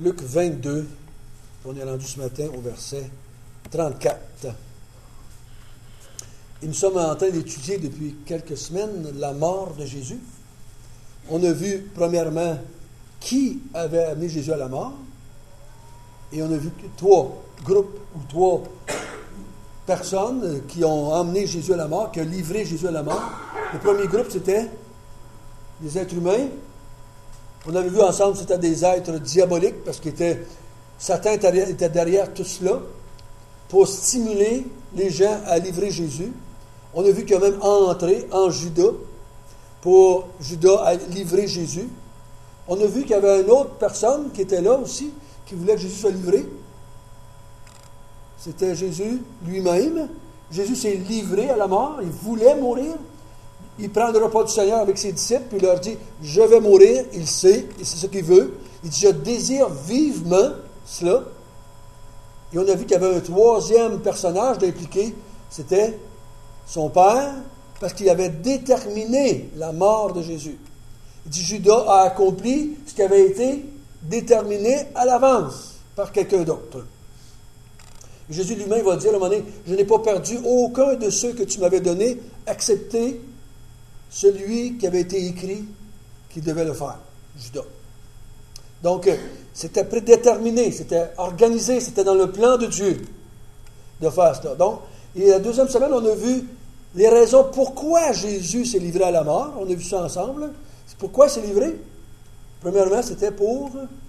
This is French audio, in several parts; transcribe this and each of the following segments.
Luc 22, on est rendu ce matin au verset 34. Et nous sommes en train d'étudier depuis quelques semaines la mort de Jésus. On a vu, premièrement, qui avait amené Jésus à la mort. Et on a vu trois groupes ou trois personnes qui ont emmené Jésus à la mort, qui ont livré Jésus à la mort. Le premier groupe, c'était des êtres humains. On avait vu ensemble que c'était des êtres diaboliques, parce que Satan était derrière tout cela pour stimuler les gens à livrer Jésus. On a vu qu'il a même entré en Judas, pour Judas à livrer Jésus. On a vu qu'il y avait une autre personne qui était là aussi, qui voulait que Jésus soit livré. C'était Jésus lui-même. Jésus s'est livré à la mort, il voulait mourir. Il prend le repas du Seigneur avec ses disciples, puis il leur dit, « Je vais mourir », il sait, et c'est ce qu'il veut. Il dit, « Je désire vivement cela ». Et on a vu qu'il y avait un troisième personnage impliqué, c'était son père, parce qu'il avait déterminé la mort de Jésus. Il dit, Judas a accompli ce qui avait été déterminé à l'avance par quelqu'un d'autre. Et Jésus lui-même va dire à un moment donné, « Je n'ai pas perdu aucun de ceux que tu m'avais donnés, excepté celui qui avait été écrit qui devait le faire, Judas. » Donc, c'était prédéterminé, c'était organisé, c'était dans le plan de Dieu de faire cela. Donc, et la deuxième semaine, on a vu les raisons pourquoi Jésus s'est livré à la mort. On a vu ça ensemble. C'est pourquoi il s'est livré. Premièrement, c'était pour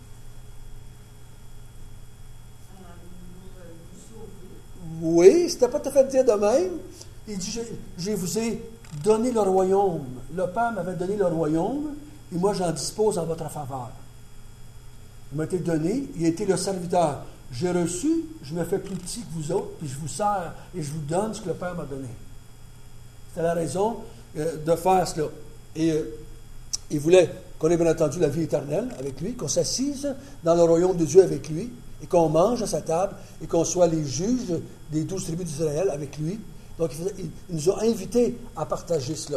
oui, c'était pas tout à fait dire de même. Il dit, je vous ai donné le royaume. Le Père m'avait donné le royaume, et moi j'en dispose en votre faveur. Il m'a été donné, il a été le serviteur. J'ai reçu, je me fais plus petit que vous autres, puis je vous sers et je vous donne ce que le Père m'a donné. C'était la raison de faire cela. Et il voulait qu'on ait bien entendu la vie éternelle avec lui, qu'on s'assise dans le royaume de Dieu avec lui, et qu'on mange à sa table, et qu'on soit les juges des 12 tribus d'Israël avec lui. Donc, il nous a invités à partager cela.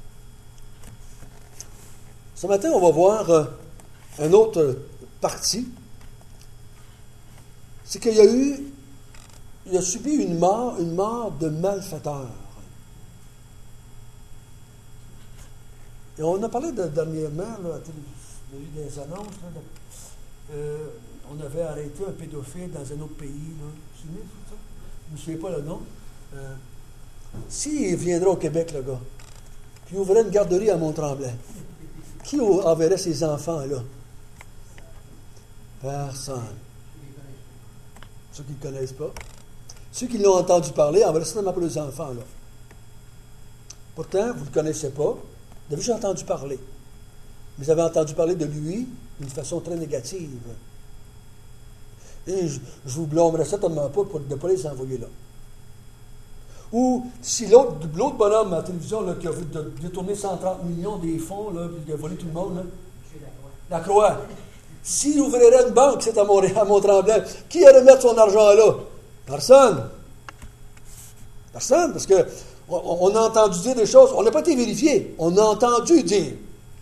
Ce matin, on va voir une autre partie. C'est qu'il a subi une mort de malfaiteur. Et on a parlé dernièrement, là, il y a eu des annonces, là, on avait arrêté un pédophile dans un autre pays. Là. Vous vous souvenez de ça? Je ne me souviens pas le nom. S'il viendrait au Québec, le gars, puis il ouvrait une garderie à Mont-Tremblant, qui enverrait ses enfants là? Personne. Ceux qui ne le connaissent pas. Ceux qui l'ont entendu parler, enverraient certainement pas les enfants là. Pourtant, vous ne le connaissez pas. Vous avez juste entendu parler. Mais vous avez entendu parler de lui d'une façon très négative. Et je vous blâmerais certainement pas de ne pas les envoyer là. Ou si l'autre bonhomme à la télévision là, qui a détourné 130 millions des fonds, là, puis qui a volé tout le monde, là, la Croix. S'il ouvrirait une banque, c'est à Mont-Tremblant, qui irait mettre son argent là? Personne. Personne, parce que on a entendu dire des choses, on n'a pas été vérifié, on a entendu dire.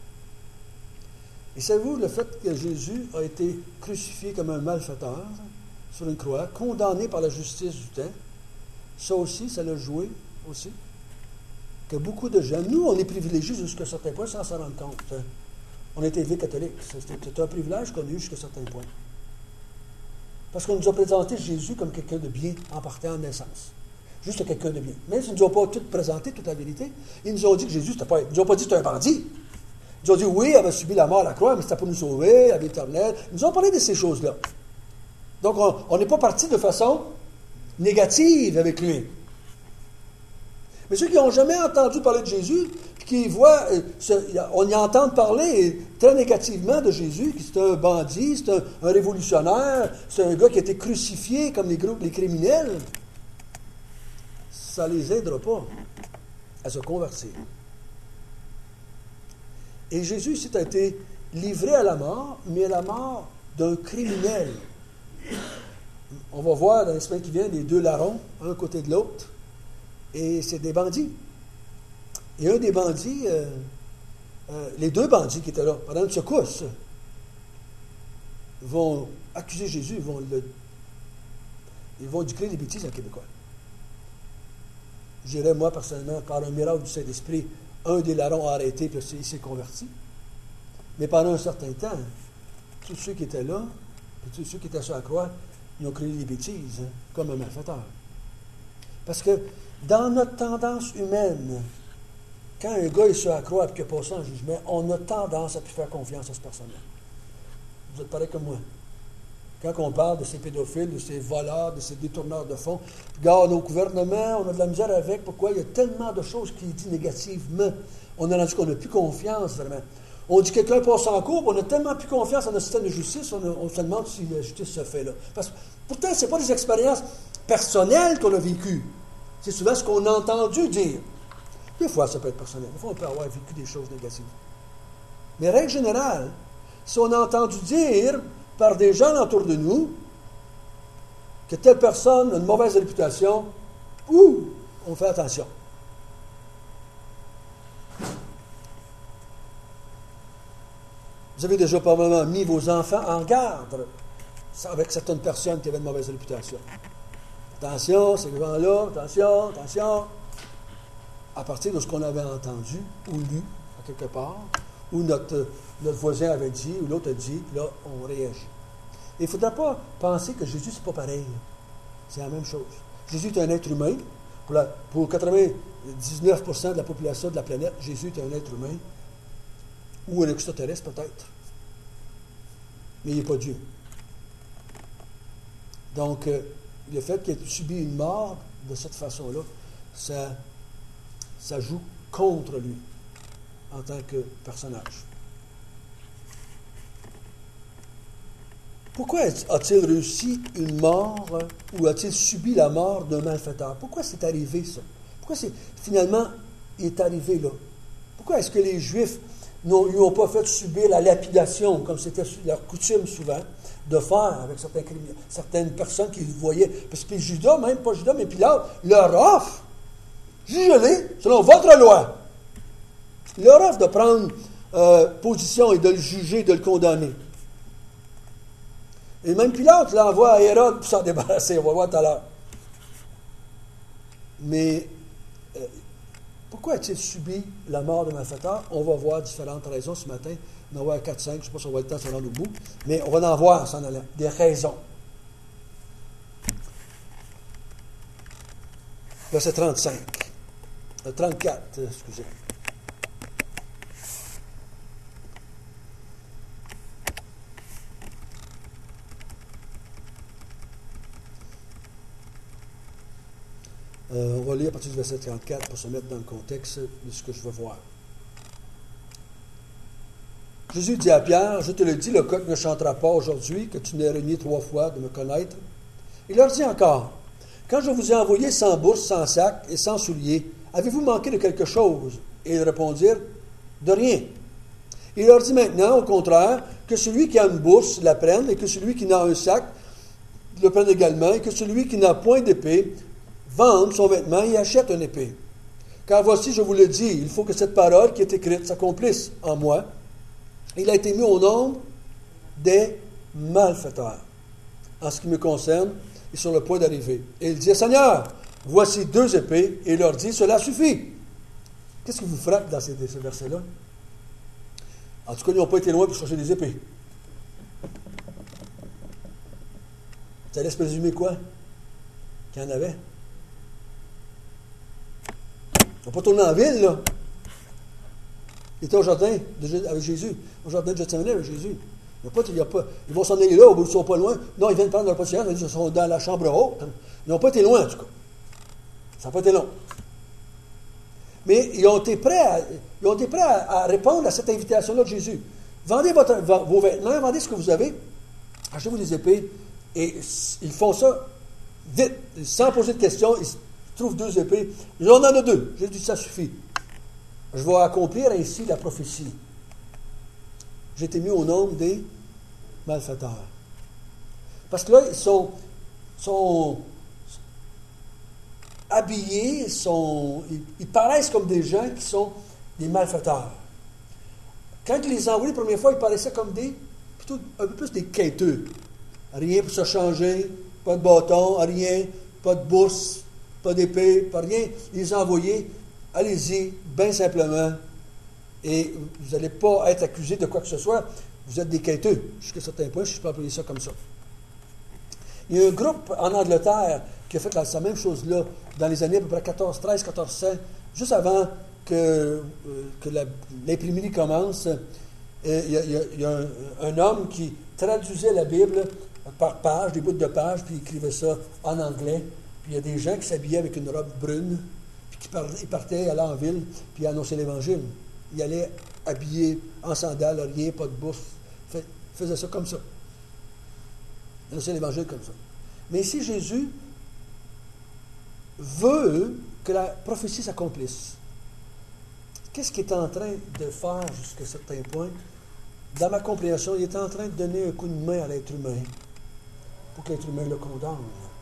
Et savez-vous, le fait que Jésus a été crucifié comme un malfaiteur sur une croix, condamné par la justice du temps, ça aussi, ça l'a joué aussi. Que beaucoup de gens, nous, on est privilégiés jusqu'à un certain point sans s'en rendre compte. On est élevé catholique. C'est un privilège qu'on a eu jusqu'à un certain point. Parce qu'on nous a présenté Jésus comme quelqu'un de bien en partant en naissance. Juste quelqu'un de bien. Même s'ils ne nous ont pas tout présenté, toute la vérité, ils nous ont dit que Jésus, ils ne nous ont pas dit que c'était un bandit. Ils nous ont dit, oui, il avait subi la mort à la croix, mais c'était pour nous sauver, la vie éternelle. Ils nous ont parlé de ces choses-là. Donc, on n'est pas parti de façon négative avec lui. Mais ceux qui n'ont jamais entendu parler de Jésus, qui voient, on y entend parler très négativement de Jésus, que c'est un bandit, c'est un révolutionnaire, c'est un gars qui a été crucifié comme les criminels, ça ne les aidera pas à se convertir. Et Jésus ici a été livré à la mort, mais à la mort d'un criminel. On va voir dans les semaines qui viennent les deux larrons, un côté de l'autre, et c'est des bandits. Et un des bandits, les deux bandits qui étaient là, pendant une secousse, vont accuser Jésus, ils vont dire des bêtises en québécois. Je dirais, moi, personnellement, par un miracle du Saint-Esprit, un des larrons a arrêté, puis il s'est converti. Mais pendant un certain temps, tous ceux qui étaient là, puis tous ceux qui étaient sur la croix, ils ont créé des bêtises, comme un malfaiteur. Parce que dans notre tendance humaine, quand un gars est sur la croix et qu'il a passé en jugement, on a tendance à plus faire confiance à ce personnage. Vous êtes pareil comme moi. Quand on parle de ces pédophiles, de ces voleurs, de ces détourneurs de fonds, regarde, nos gouvernements, on a de la misère avec. Pourquoi? Il y a tellement de choses qui disent négativement. On a rendu qu'on n'a plus confiance, vraiment. On dit que quelqu'un passe en cours, on a tellement plus confiance en notre système de justice, on se demande si la justice se fait là. Parce que pourtant, ce n'est pas des expériences personnelles qu'on a vécues. C'est souvent ce qu'on a entendu dire. Des fois, ça peut être personnel. Des fois, on peut avoir vécu des choses négatives. Mais règle générale, si on a entendu dire par des gens autour de nous que telle personne a une mauvaise réputation, on fait attention. Vous avez déjà probablement mis vos enfants en garde avec certaines personnes qui avaient une mauvaise réputation. Attention, ces gens-là, attention. À partir de ce qu'on avait entendu ou lu à quelque part, ou notre voisin avait dit, ou l'autre a dit, là, on réagit. Il ne faudra pas penser que Jésus, c'est pas pareil. C'est la même chose. Jésus est un être humain. Pour 99% de la population de la planète, Jésus est un être humain. Ou un extraterrestre, peut-être. Mais il n'est pas Dieu. Donc, le fait qu'il ait subi une mort de cette façon-là, ça joue contre lui en tant que personnage. Pourquoi a-t-il réussi une mort ou a-t-il subi la mort d'un malfaiteur? Pourquoi c'est arrivé ça? Pourquoi finalement il est arrivé là? Pourquoi est-ce que les Juifs ne lui ont pas fait subir la lapidation, comme c'était leur coutume souvent de faire avec certaines personnes qui voyaient? Parce que Judas, même pas Judas, mais Pilate, leur offre, jugez-les selon votre loi. Il leur offre de prendre position et de le juger, de le condamner. Et même Pilate l'envoie à Hérode pour s'en débarrasser. On va voir tout à l'heure. Mais pourquoi a-t-il subi la mort de malfaiteur? On va voir différentes raisons ce matin. On va en voir 4-5, je ne sais pas si on va le temps de se rendre au bout. Mais on va en voir en s'en allant. Des raisons. Verset 35. 34, excusez. On va lire à partir du verset 34 pour se mettre dans le contexte de ce que je veux voir. Jésus dit à Pierre, « Je te le dis, le coq ne chantera pas aujourd'hui, que tu m'aies renié 3 fois de me connaître. » Il leur dit encore, « Quand je vous ai envoyé sans bourse, sans sac et sans souliers, avez-vous manqué de quelque chose? » Et ils répondirent, « De rien. » Il leur dit maintenant, au contraire, que celui qui a une bourse la prenne, et que celui qui n'a un sac le prenne également, et que celui qui n'a point d'épée vende son vêtement et achète une épée. Car voici, je vous le dis, il faut que cette parole qui est écrite s'accomplisse en moi. Il a été mis au nombre des malfaiteurs. En ce qui me concerne, il est sur le point d'arriver. Et il dit, Seigneur, voici 2 épées, et il leur dit, cela suffit. Qu'est-ce qui vous frappe dans ce verset-là? En tout cas, ils n'ont pas été loin pour chercher des épées. Ça laisse présumer quoi? Qu'il y en avait. Ils n'ont pas tourné en ville, là. Ils étaient au jardin avec Jésus. Au jardin de Gethsémani avec Jésus. Ils vont s'en aller là, ils ne sont pas loin. Non, ils viennent prendre leur patience, ils sont dans la chambre haute. Ils n'ont pas été loin, en tout cas. Ça n'a pas été long. Mais ils ont été prêts à répondre à cette invitation-là de Jésus. Vendez vos vêtements, vendez ce que vous avez, achetez-vous des épées, et ils font ça vite, sans poser de questions. Ils trouvent 2 épées. On en a 2. J'ai dit, ça suffit. Je vais accomplir ainsi la prophétie. J'ai été mis au nombre des malfaiteurs. Parce que là, ils sont habillés, ils paraissent comme des gens qui sont des malfaiteurs. Quand ils les ont envoyés la première fois, ils paraissaient comme des plutôt un peu plus des quêteux. Rien pour se changer, pas de bâton, rien, pas de bourse, pas d'épée, pas rien. Ils les ont envoyés, allez-y, bien simplement, et vous n'allez pas être accusé de quoi que ce soit. Vous êtes des quêteux, jusqu'à certains points, si je peux appeler ça comme ça. Il y a un groupe en Angleterre qui a fait la même chose-là dans les années à peu près 1400, juste avant que l'imprimerie commence. Il y a un homme qui traduisait la Bible par page, des bouts de pages, puis il écrivait ça en anglais. Puis il y a des gens qui s'habillaient avec une robe brune, puis qui partaient, allaient en ville, puis annonçaient l'Évangile. Ils allaient habillés en sandales, rien, pas de bourse. Faisait ça comme ça. Annonçaient l'Évangile comme ça. Mais ici, Jésus veut que la prophétie s'accomplisse. Qu'est-ce qu'il est en train de faire jusqu'à certains points? Dans ma compréhension, il est en train de donner un coup de main à l'être humain pour que l'être humain le condamne.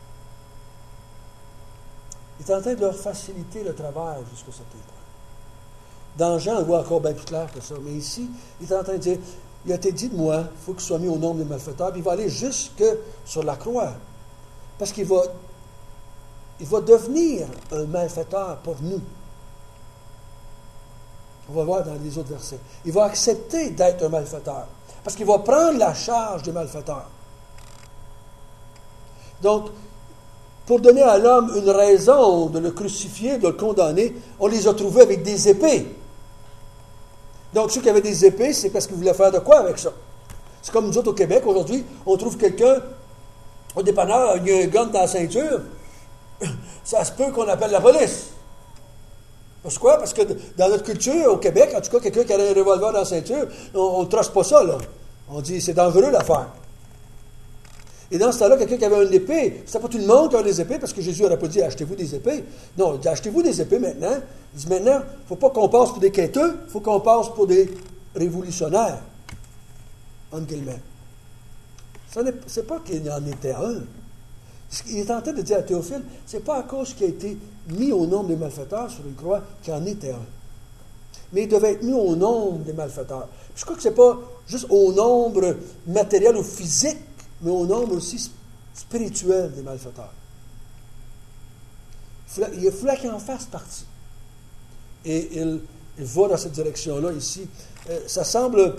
Il est en train de leur faciliter le travail jusqu'à certains points. Dans Jean, on voit encore bien plus clair que ça. Mais ici, il est en train de dire, il a été dit de moi, il faut qu'il soit mis au nombre des malfaiteurs, puis il va aller jusque sur la croix. Parce qu'il va devenir un malfaiteur pour nous. On va voir dans les autres versets. Il va accepter d'être un malfaiteur. Parce qu'il va prendre la charge des malfaiteurs. Donc, pour donner à l'homme une raison de le crucifier, de le condamner, on les a trouvés avec des épées. Donc, ceux qui avaient des épées, c'est parce qu'ils voulaient faire de quoi avec ça? C'est comme nous autres au Québec, aujourd'hui, on trouve quelqu'un au dépanneur, il y a un gun dans la ceinture, ça se peut qu'on appelle la police. Parce quoi? Parce que dans notre culture, au Québec, en tout cas, quelqu'un qui a un revolver dans la ceinture, on ne trace pas ça, là. On dit, c'est dangereux l'affaire. Et dans ce temps-là, quelqu'un qui avait une épée, c'était pas tout le monde qui avait des épées, parce que Jésus n'aurait pas dit, achetez-vous des épées. Non, il dit, achetez-vous des épées maintenant. Il dit, maintenant, il ne faut pas qu'on passe pour des quêteux, il faut qu'on passe pour des révolutionnaires. Entre guillemets. C'est pas qu'il y en était un. Il est en train de dire à Théophile, c'est pas à cause qu'il a été mis au nombre des malfaiteurs sur une croix qu'il en était un. Mais il devait être mis au nombre des malfaiteurs. Puis je crois que c'est pas juste au nombre matériel ou physique, mais au nombre aussi spirituel des malfaiteurs. Il fallait qu'il en fasse partie. Et il va dans cette direction-là ici. Ça semble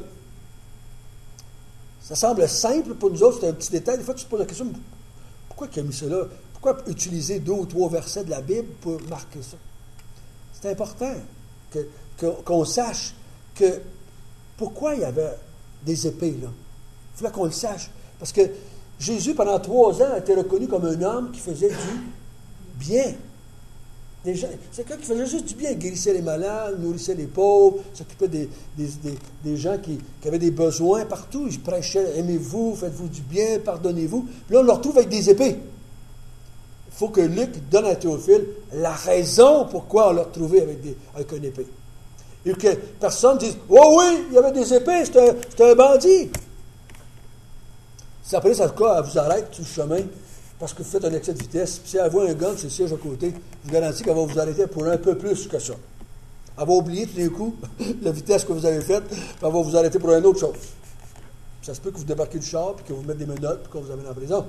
simple pour nous autres, c'est un petit détail. Des fois, tu te poses la question, pourquoi il a mis ça là? Pourquoi utiliser 2 ou 3 versets de la Bible pour marquer ça? C'est important qu'on sache que pourquoi il y avait des épées là. Il fallait qu'on le sache. Parce que Jésus, pendant 3 ans, a été reconnu comme un homme qui faisait du bien. C'est quelqu'un qui faisait juste du bien, guérissait les malades, nourrissait les pauvres, s'occupait des gens qui avaient des besoins partout. Il prêchait, aimez-vous, faites-vous du bien, pardonnez-vous. Puis là, on le retrouve avec des épées. Il faut que Luc donne à Théophile la raison pourquoi on l'a retrouvé avec une épée. Et que personne dise, oh oui, il y avait des épées, c'était un bandit. Si après, ça elle vous arrête sur le chemin, parce que vous faites un excès de vitesse, puis si elle voit un gun sur le siège à côté, je vous garantis qu'elle va vous arrêter pour un peu plus que ça. Elle va oublier tout d'un coup la vitesse que vous avez faite, puis elle va vous arrêter pour une autre chose. Puis ça se peut que vous débarquez du char, puis que vous mettez des menottes, puis qu'on vous amène en prison.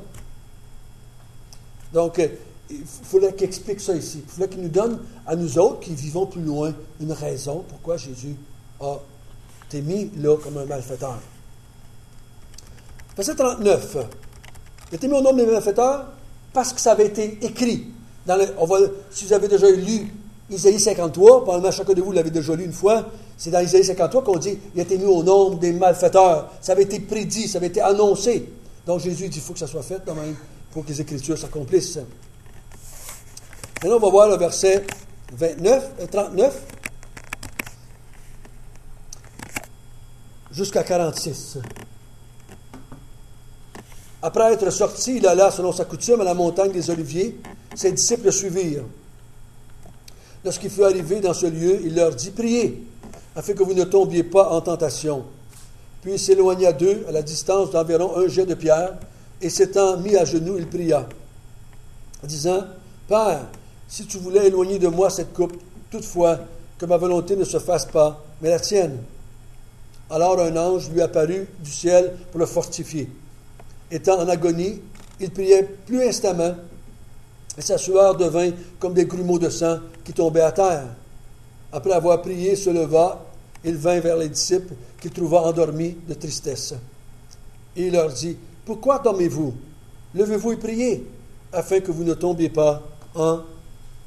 Donc, il fallait qu'il explique ça ici. Il fallait qu'il nous donne, à nous autres, qui vivons plus loin, une raison pourquoi Jésus a été mis là comme un malfaiteur. Verset 39. Il a été mis au nombre des malfaiteurs parce que ça avait été écrit. Si vous avez déjà lu Isaïe 53, probablement chacun de vous l'avez déjà lu une fois, c'est dans Isaïe 53 qu'on dit il a été mis au nombre des malfaiteurs. Ça avait été prédit, ça avait été annoncé. Donc Jésus dit il faut que ça soit fait quand même pour que les Écritures s'accomplissent. Maintenant, on va voir le verset 39 jusqu'à 46. Après être sorti, il alla, selon sa coutume, à la montagne des Oliviers. Ses disciples le suivirent. Lorsqu'il fut arrivé dans ce lieu, il leur dit, « Priez, afin que vous ne tombiez pas en tentation. » Puis il s'éloigna d'eux, à la distance d'environ un jet de pierre, et s'étant mis à genoux, il pria, disant, « Père, si tu voulais éloigner de moi cette coupe, toutefois, que ma volonté ne se fasse pas, mais la tienne. » Alors un ange lui apparut du ciel pour le fortifier. Étant en agonie, il priait plus instamment, et sa sueur devint comme des grumeaux de sang qui tombaient à terre. Après avoir prié, il se leva, il vint vers les disciples qu'il trouva endormis de tristesse. Et il leur dit, « Pourquoi dormez-vous? Levez-vous et priez, afin que vous ne tombiez pas en tentation. »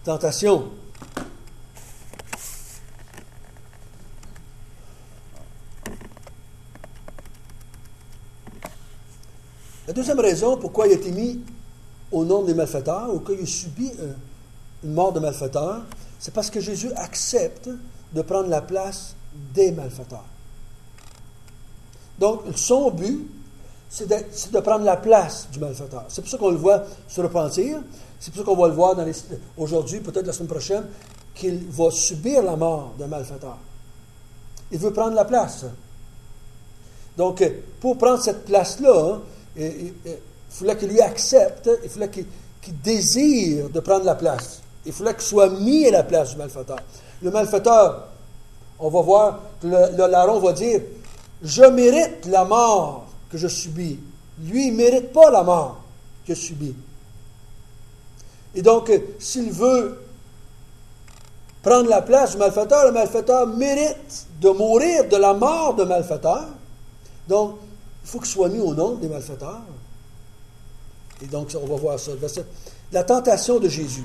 La deuxième raison pourquoi il a été mis au nombre des malfaiteurs, ou qu'il a subi une mort de malfaiteur, c'est parce que Jésus accepte de prendre la place des malfaiteurs. Donc, son but, c'est de prendre la place du malfaiteur. C'est pour ça qu'on le voit se repentir. C'est pour ça qu'on va le voir aujourd'hui, peut-être la semaine prochaine, qu'il va subir la mort d'un malfaiteur. Il veut prendre la place. Donc, pour prendre cette place-là, il fallait qu'il lui accepte, il fallait qu'il désire de prendre la place. Il fallait qu'il soit mis à la place du malfaiteur. Le malfaiteur, on va voir que le larron va dire, « Je mérite la mort que je subis. » Lui, il ne mérite pas la mort qu'il a subie. Et donc, s'il veut prendre la place du malfaiteur, le malfaiteur mérite de mourir de la mort de malfaiteur. Donc, il faut qu'il soit mis au nombre des malfaiteurs. Et donc, on va voir ça. La tentation de Jésus.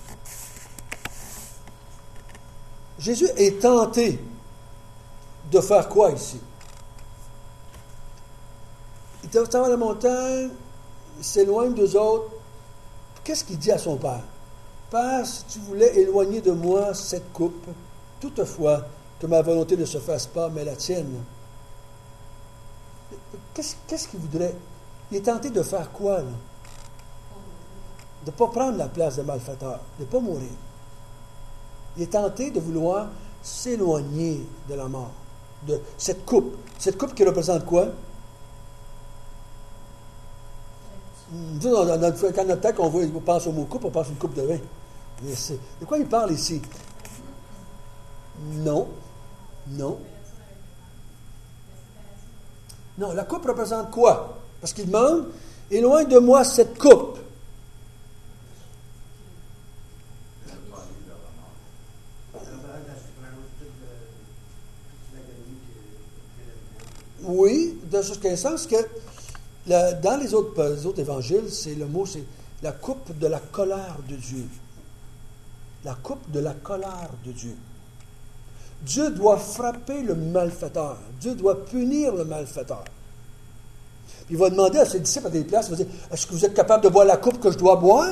Jésus est tenté de faire quoi ici? Il est dans la montagne, il s'éloigne d'eux autres. Qu'est-ce qu'il dit à son père? Père, si tu voulais éloigner de moi cette coupe, toutefois que ma volonté ne se fasse pas, mais la tienne. Qu'est-ce qu'il voudrait? Il est tenté de faire quoi, là? De ne pas prendre la place des malfaiteurs, de ne pas mourir. Il est tenté de vouloir s'éloigner de la mort, de cette coupe. Cette coupe qui représente quoi? Dans notre temps, quand on pense au mot coupe, on pense à une coupe de vin. Mais de quoi il parle ici? Non. Non, la coupe représente quoi? Parce qu'il demande, éloigne de moi cette coupe. Oui, dans ce sens que dans les autres évangiles, le mot, c'est la coupe de la colère de Dieu. La coupe de la colère de Dieu. Dieu doit frapper le malfaiteur. Dieu doit punir le malfaiteur. Il va demander à ses disciples à des places, il va dire, est-ce que vous êtes capable de boire la coupe que je dois boire?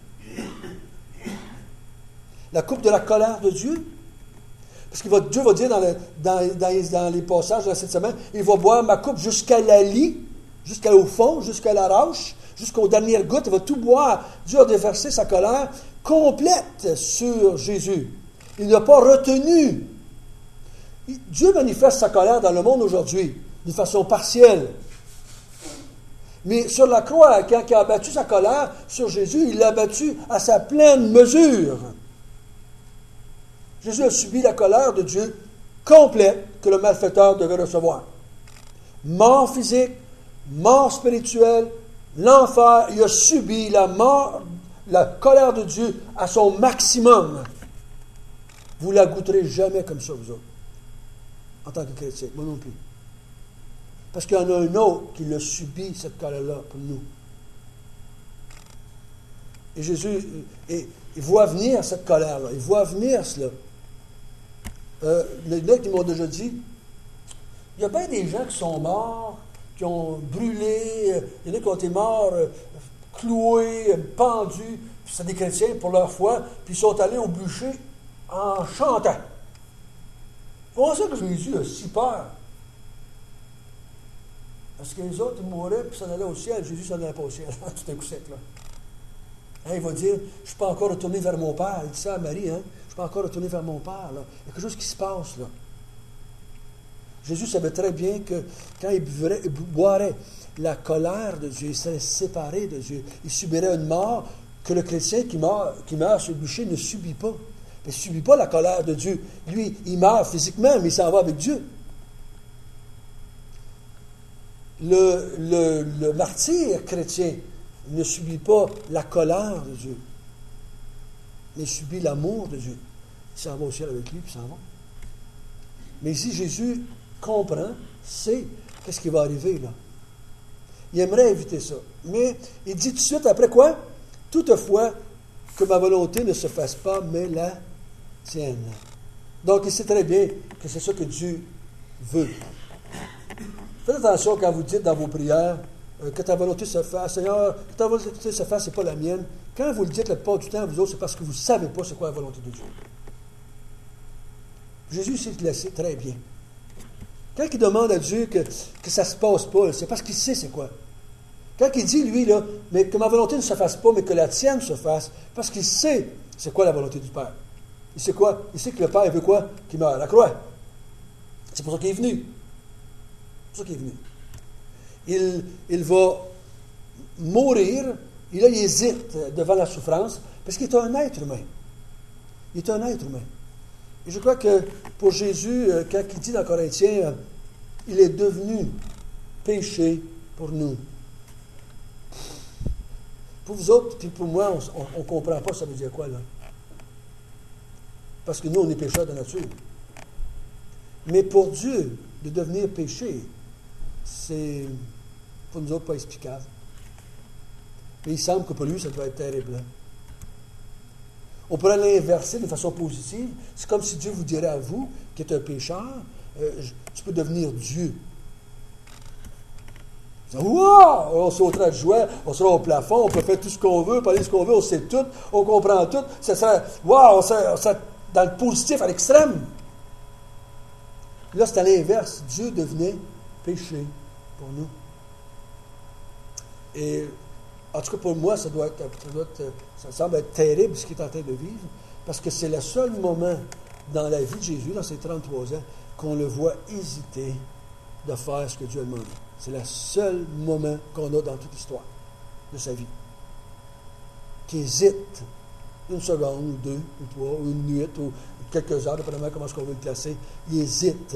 La coupe de la colère de Dieu. Parce que Dieu va dire dans les passages de cette semaine, il va boire ma coupe jusqu'à la lie, jusqu'au fond, jusqu'à la roche, jusqu'aux dernières gouttes, il va tout boire. Dieu a déversé sa colère complète sur Jésus. Il n'a pas retenu. Dieu manifeste sa colère dans le monde aujourd'hui, d'une façon partielle. Mais sur la croix, quand il a abattu sa colère sur Jésus, il l'a abattu à sa pleine mesure. Jésus a subi la colère de Dieu complète que le malfaiteur devait recevoir. Mort physique, mort spirituelle, l'enfer, il a subi la colère de Dieu à son maximum. Vous ne la goûterez jamais comme ça, vous autres, en tant que chrétien, moi non plus. Parce qu'il y en a un autre qui l'a subi, cette colère-là, pour nous. Et Jésus, il voit venir cette colère-là, il voit venir cela. Les gens qui m'ont déjà dit, il y a bien des gens qui sont morts, qui ont brûlé, il y en a qui ont été morts, cloués, pendus, puis c'est des chrétiens pour leur foi, puis ils sont allés au bûcher en chantant. Comment ça que Jésus a si peur? Parce que les autres, ils mouraient, puis s'en allaient au ciel. Jésus s'en allait pas au ciel. Tout un coup sec, là. Hein, il va dire, je ne suis pas encore retourné vers mon Père. Il dit ça à Marie, hein. Je ne suis pas encore retourné vers mon Père, là. Il y a quelque chose qui se passe, là. Jésus savait très bien que quand il boirait la colère de Dieu, il serait séparé de Dieu. Il subirait une mort que le chrétien qui meurt sur le bûcher ne subit pas. Il ne subit pas la colère de Dieu. Lui, il meurt physiquement, mais il s'en va avec Dieu. Le martyr chrétien ne subit pas la colère de Dieu, mais subit l'amour de Dieu. Il s'en va au ciel avec lui, puis il s'en va. Mais ici, Jésus comprend, sait qu'est-ce qui va arriver là. Il aimerait éviter ça. Mais il dit tout de suite après quoi? Toutefois, que ma volonté ne se fasse pas, mais la tienne. Donc, il sait très bien que c'est ça que Dieu veut. Faites attention quand vous dites dans vos prières que ta volonté se fasse. Seigneur, que ta volonté se fasse, ce n'est pas la mienne. Quand vous le dites la plupart du temps, vous autres, c'est parce que vous ne savez pas c'est quoi la volonté de Dieu. Jésus sait le sait très bien. Quand il demande à Dieu que ça ne se passe pas, c'est parce qu'il sait c'est quoi. Quand il dit, lui, là, mais que ma volonté ne se fasse pas, mais que la tienne se fasse, parce qu'il sait c'est quoi la volonté du Père. Il sait quoi? Il sait que le Père veut quoi? Qu'il meure à la croix. C'est pour ça qu'il est venu. C'est pour ça qu'il est venu. Il va mourir, et là, il hésite devant la souffrance, parce qu'il est un être humain. Il est un être humain. Et je crois que pour Jésus, quand il dit dans Corinthiens, il est devenu péché pour nous. Pour vous autres, puis pour moi, on ne comprend pas ça veut dire quoi, là. Parce que nous, on est pécheurs de nature. Mais pour Dieu, de devenir péché, c'est, pour nous autres, pas explicable. Mais il semble que pour lui, ça doit être terrible. On pourrait l'inverser de façon positive. C'est comme si Dieu vous dirait à vous, qui êtes un pécheur, tu peux devenir Dieu. Wow! On sautera de joie, on sera au plafond, on peut faire tout ce qu'on veut, parler ce qu'on veut, on sait tout, on comprend tout. Ça sera, wow! On sera dans le positif à l'extrême. Là, c'est à l'inverse. Dieu devenait péché pour nous. Et en tout cas, pour moi, ça semble être terrible ce qu'il est en train de vivre, parce que c'est le seul moment dans la vie de Jésus, dans ses 33 ans, qu'on le voit hésiter de faire ce que Dieu a demandé. C'est le seul moment qu'on a dans toute l'histoire de sa vie. Qui hésite une seconde, ou deux, ou trois, ou une nuit, ou quelques heures, dépendamment comment est-ce qu'on veut le classer. Il hésite.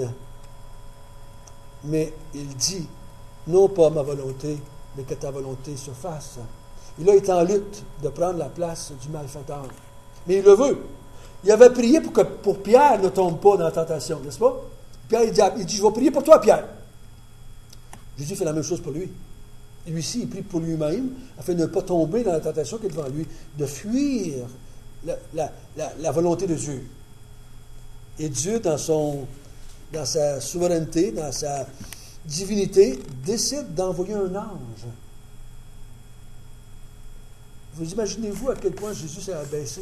Mais il dit, non pas ma volonté, mais que ta volonté se fasse. Il a été en lutte de prendre la place du malfaiteur. Mais il le veut. Il avait prié pour que Pierre ne tombe pas dans la tentation, n'est-ce pas? Pierre, il dit, je vais prier pour toi, Pierre. Jésus fait la même chose pour lui. Et lui-ci, il prie pour lui-même, afin de ne pas tomber dans la tentation qui est devant lui, de fuir la volonté de Dieu. Et Dieu, dans sa souveraineté, dans sa divinité, décide d'envoyer un ange. Vous imaginez-vous à quel point Jésus s'est abaissé?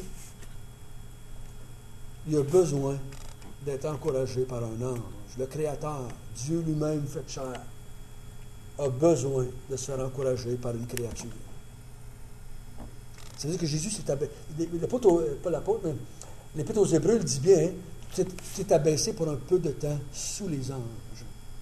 Il a besoin d'être encouragé par un ange. Le Créateur, Dieu lui-même fait chair, a besoin de se faire encourager par une créature. C'est-à-dire que Jésus s'est abaissé. Pas l'apôtre, mais l'Épître aux Hébreux le dit bien, tu t'es abaissé pour un peu de temps sous les anges.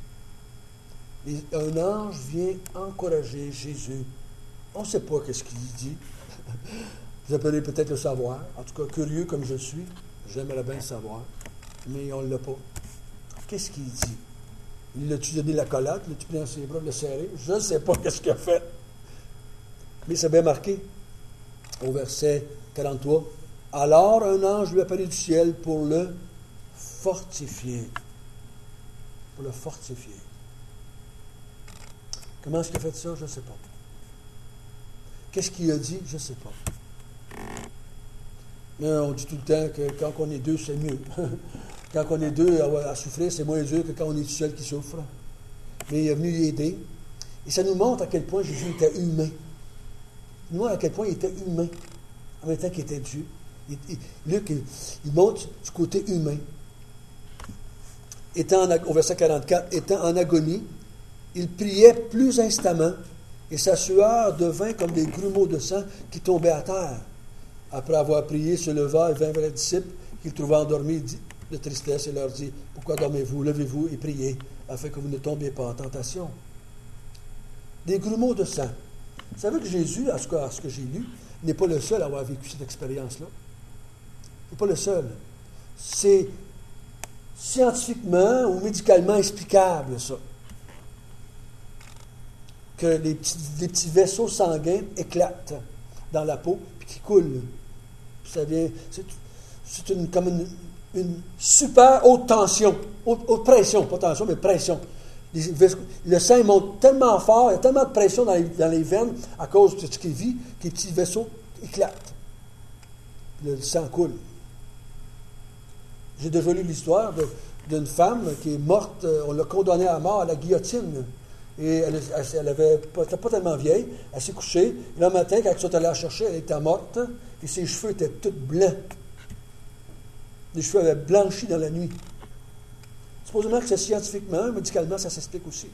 Un ange vient encourager Jésus. On ne sait pas ce qu'il dit. Vous appelez peut-être le savoir. En tout cas, curieux comme je suis, j'aimerais bien le savoir. Mais on ne l'a pas. Qu'est-ce qu'il dit? Il l'a-tu donné la collade? L'a-tu pris dans ses bras, l'a serré? Je ne sais pas qu'est-ce qu'il a fait. Mais c'est bien marqué au verset 43. Alors un ange lui apparut du ciel pour le fortifier. Pour le fortifier. Comment est-ce qu'il a fait ça? Je ne sais pas. Qu'est-ce qu'il a dit? Je ne sais pas. Mais on dit tout le temps que quand on est deux, c'est mieux. Quand on est deux à souffrir, c'est moins dur que quand on est seul qui souffre. Mais il est venu y aider. Et ça nous montre à quel point Jésus était humain. Il nous montre à quel point il était humain, en même temps qu'il était Dieu. Luc, il montre du côté humain. Au verset 44, étant en agonie, il priait plus instamment, et sa sueur devint comme des grumeaux de sang qui tombaient à terre. Après avoir prié, se leva et vint vers les disciples qu'il trouva endormis de tristesse et leur dit, « Pourquoi dormez-vous? Levez-vous et priez, afin que vous ne tombiez pas en tentation. » Des grumeaux de sang. Vous savez que Jésus, à ce que j'ai lu, n'est pas le seul à avoir vécu cette expérience-là. Il n'est pas le seul. C'est scientifiquement ou médicalement explicable, ça. que les petits vaisseaux sanguins éclatent dans la peau puis qui coulent. Puis ça vient, c'est comme une super haute tension, haute pression, pas tension, mais pression. Le sang monte tellement fort, il y a tellement de pression dans les veines à cause de ce qu'il vit, que les petits vaisseaux éclatent. Le sang coule. J'ai déjà lu l'histoire d'une femme qui est morte, on l'a condamnée à mort à la guillotine. Et elle n'était pas tellement vieille, elle s'est couchée. Et le matin, quand ils sont allés la chercher, elle était morte, et ses cheveux étaient tout blancs. Les cheveux avaient blanchi dans la nuit. Supposément que c'est scientifiquement, médicalement, ça s'explique aussi.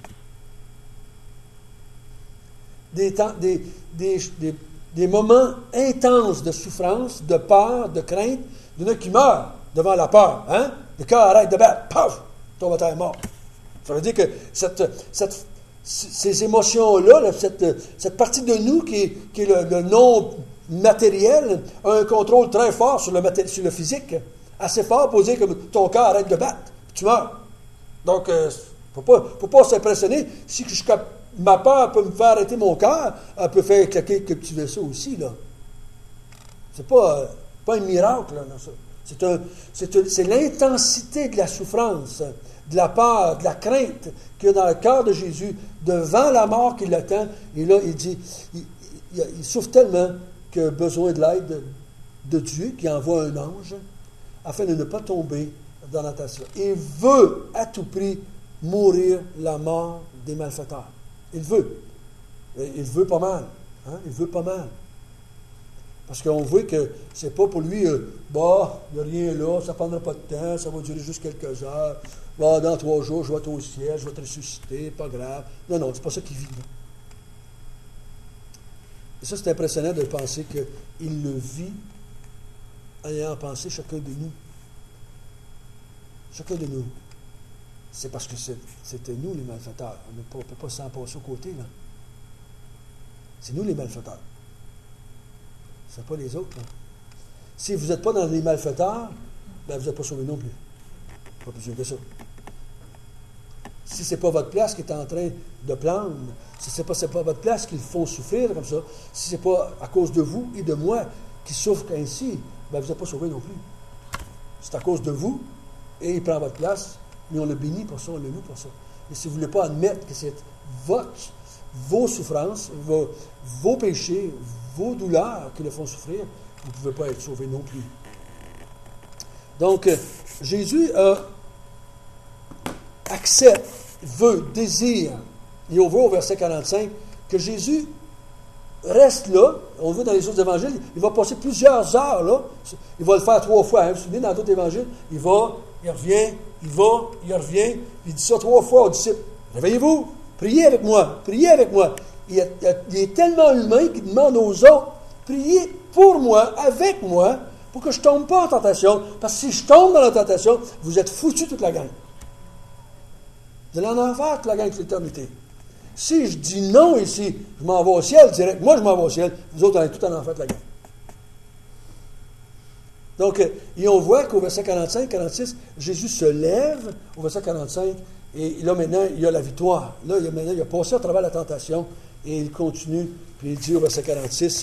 Des moments intenses de souffrance, de peur, de crainte, il y en a qui meurent devant la peur. Hein? Le cœur arrête de battre, paf, tombe à terre mort. Ça veut dire que ces émotions-là, cette partie de nous qui est le non matériel, a un contrôle très fort sur le physique, assez fort pour dire que ton cœur arrête de battre, tu meurs. Donc, il ne faut pas s'impressionner. Si ma peur peut me faire arrêter mon cœur, elle peut faire claquer quelques petits vaisseaux aussi, là. C'est pas un miracle, là, ça. C'est l'intensité de la souffrance, de la peur, de la crainte qu'il y a dans le cœur de Jésus devant la mort qui l'attend. Et là, il dit, il souffre tellement qu'il a besoin de l'aide de Dieu, qui envoie un ange, afin de ne pas tomber dans la tentation. Il veut à tout prix mourir la mort des malfaiteurs. Il veut. Il veut pas mal. Hein? Il veut pas mal. Parce qu'on voit que c'est pas pour lui, il n'y a rien là, ça ne prendra pas de temps, ça va durer juste quelques heures. Dans 3 jours, je vais être au ciel, je vais te ressusciter, pas grave. Non, c'est pas ça qu'il vit. Là. Et ça, c'est impressionnant de penser qu'il le vit en ayant pensé chacun de nous. Chacun de nous. C'est parce que c'était nous les malfaiteurs. On ne peut pas s'en passer au côté, là. C'est nous les malfaiteurs. C'est pas les autres, là. Si vous n'êtes pas dans les malfaiteurs, vous n'êtes pas sauvés non plus. Pas plus sûr que ça. Si ce n'est pas votre place qui est en train de plaindre, si ce n'est pas votre place qui le font souffrir comme ça, si ce n'est pas à cause de vous et de moi qui souffrent ainsi, vous n'êtes pas sauvés non plus. C'est à cause de vous, et il prend votre place, mais on le bénit pour ça, on le loue pour ça. Et si vous ne voulez pas admettre que c'est vos souffrances, vos péchés, vos douleurs qui le font souffrir, vous ne pouvez pas être sauvé non plus. Donc, Jésus accepte, veut, désire, et on voit au verset 45 que Jésus reste là. On le voit dans les autres évangiles, il va passer plusieurs heures là. Il va le faire 3 fois. Hein. Vous vous souvenez, dans d'autres évangiles, il va, il revient, il va, il revient. Il dit ça 3 fois aux disciples. Réveillez-vous, priez avec moi, priez avec moi. Il est tellement humain qu'il demande aux autres, priez pour moi, avec moi, pour que je ne tombe pas en tentation. Parce que si je tombe dans la tentation, vous êtes foutus toute la gang. Vous allez en enfer toute la gang toute l'éternité. Si je dis non ici, je m'en vais au ciel direct. Moi, je m'en vais au ciel. Vous autres, allez tout en enfer toute la gang. Donc, et on voit qu'au verset 45, 46, Jésus se lève au verset 45, et là, maintenant, il y a la victoire. Là, il a passé à travers la tentation, et il continue, puis il dit au verset 46,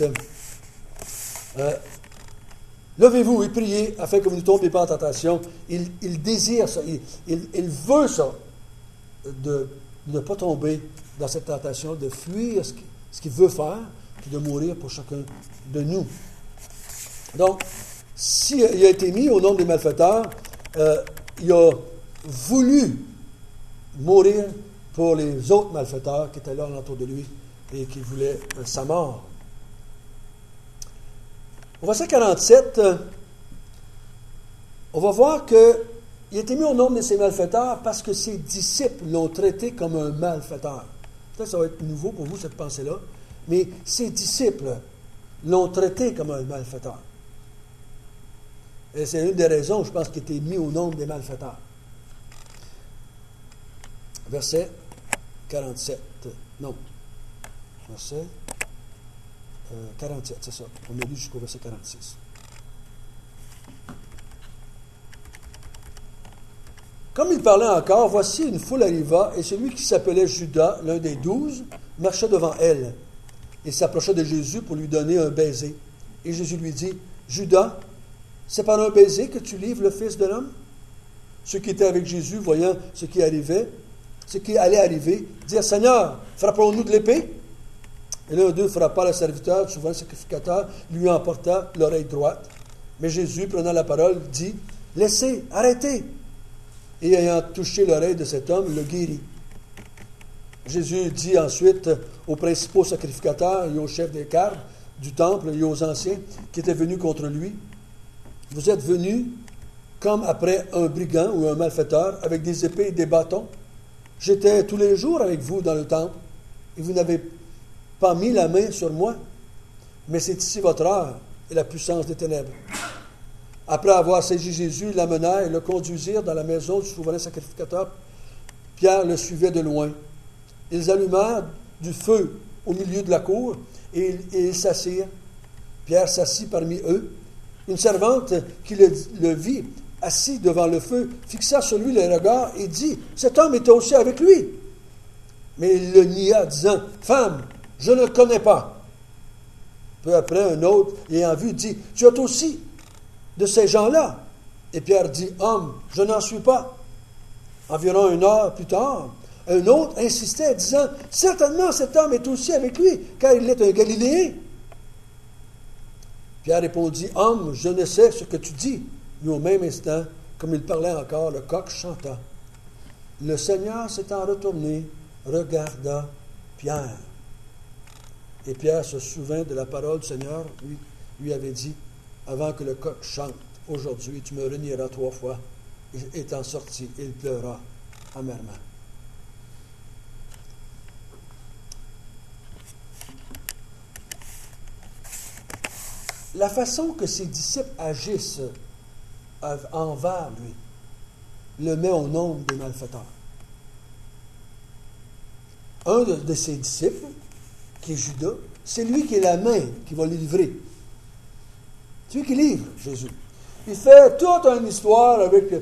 levez-vous et priez, afin que vous ne tombiez pas en tentation. Il désire ça, il veut ça, de ne pas tomber dans cette tentation, de fuir ce qu'il veut faire, puis de mourir pour chacun de nous. Donc, s'il a été mis au nombre des malfaiteurs, il a voulu mourir pour les autres malfaiteurs qui étaient là autour de lui et qui voulaient sa mort. Au verset 47, on va voir qu'il a été mis au nombre de ces malfaiteurs parce que ses disciples l'ont traité comme un malfaiteur. Peut-être que ça va être nouveau pour vous, cette pensée-là, mais ses disciples l'ont traité comme un malfaiteur. Et c'est une des raisons, je pense, qu'il a été mis au nombre des malfaiteurs. Verset 47. Non. Verset 47, c'est ça. On a lu jusqu'au verset 46. Comme il parlait encore, voici une foule arriva, et celui qui s'appelait Judas, l'un des 12, marcha devant elle. Il s'approcha de Jésus pour lui donner un baiser. Et Jésus lui dit, « Judas, c'est par un baiser que tu livres le Fils de l'homme? » Ceux qui étaient avec Jésus, voyant ce qui allait arriver, dirent, « Seigneur, frapperons-nous de l'épée? » Et l'un d'eux frappa le serviteur, souvent le sacrificateur, lui emporta l'oreille droite. Mais Jésus, prenant la parole, dit, « Laissez, arrêtez. » Et ayant touché l'oreille de cet homme, le guérit. Jésus dit ensuite aux principaux sacrificateurs et aux chefs des gardes du temple et aux anciens qui étaient venus contre lui, « Vous êtes venus comme après un brigand ou un malfaiteur, avec des épées et des bâtons. J'étais tous les jours avec vous dans le temple, et vous n'avez pas mis la main sur moi, mais c'est ici votre heure et la puissance des ténèbres. » Après avoir saisi Jésus, ils l'amenèrent et le conduisirent dans la maison du souverain sacrificateur. Pierre le suivait de loin. Ils allumèrent du feu au milieu de la cour et ils s'assirent. Pierre s'assit parmi eux. Une servante qui le vit assis devant le feu fixa sur lui le regard et dit, « Cet homme était aussi avec lui. » Mais il le nia, disant, « Femme, je ne le connais pas. » Peu après, un autre, ayant vu, dit, « Tu es aussi de ces gens-là. » Et Pierre dit, « Homme, je n'en suis pas. » Environ 1 heure plus tard, un autre insistait, disant, « Certainement cet homme est aussi avec lui, car il est un Galiléen. » Pierre répondit, « Homme, je ne sais ce que tu dis. » Mais au même instant, comme il parlait encore, le coq chanta. Le Seigneur s'étant retourné, regarda Pierre. Et Pierre se souvint de la parole du Seigneur, lui avait dit, avant que le coq chante, « Aujourd'hui, tu me renieras 3 fois. » Et étant sorti, il pleura amèrement. La façon que ses disciples agissent envers lui le met au nombre des malfaiteurs. Un de ses disciples, qui est Judas, c'est lui qui est la main qui va le livrer. C'est lui qui livre Jésus. Il fait toute une histoire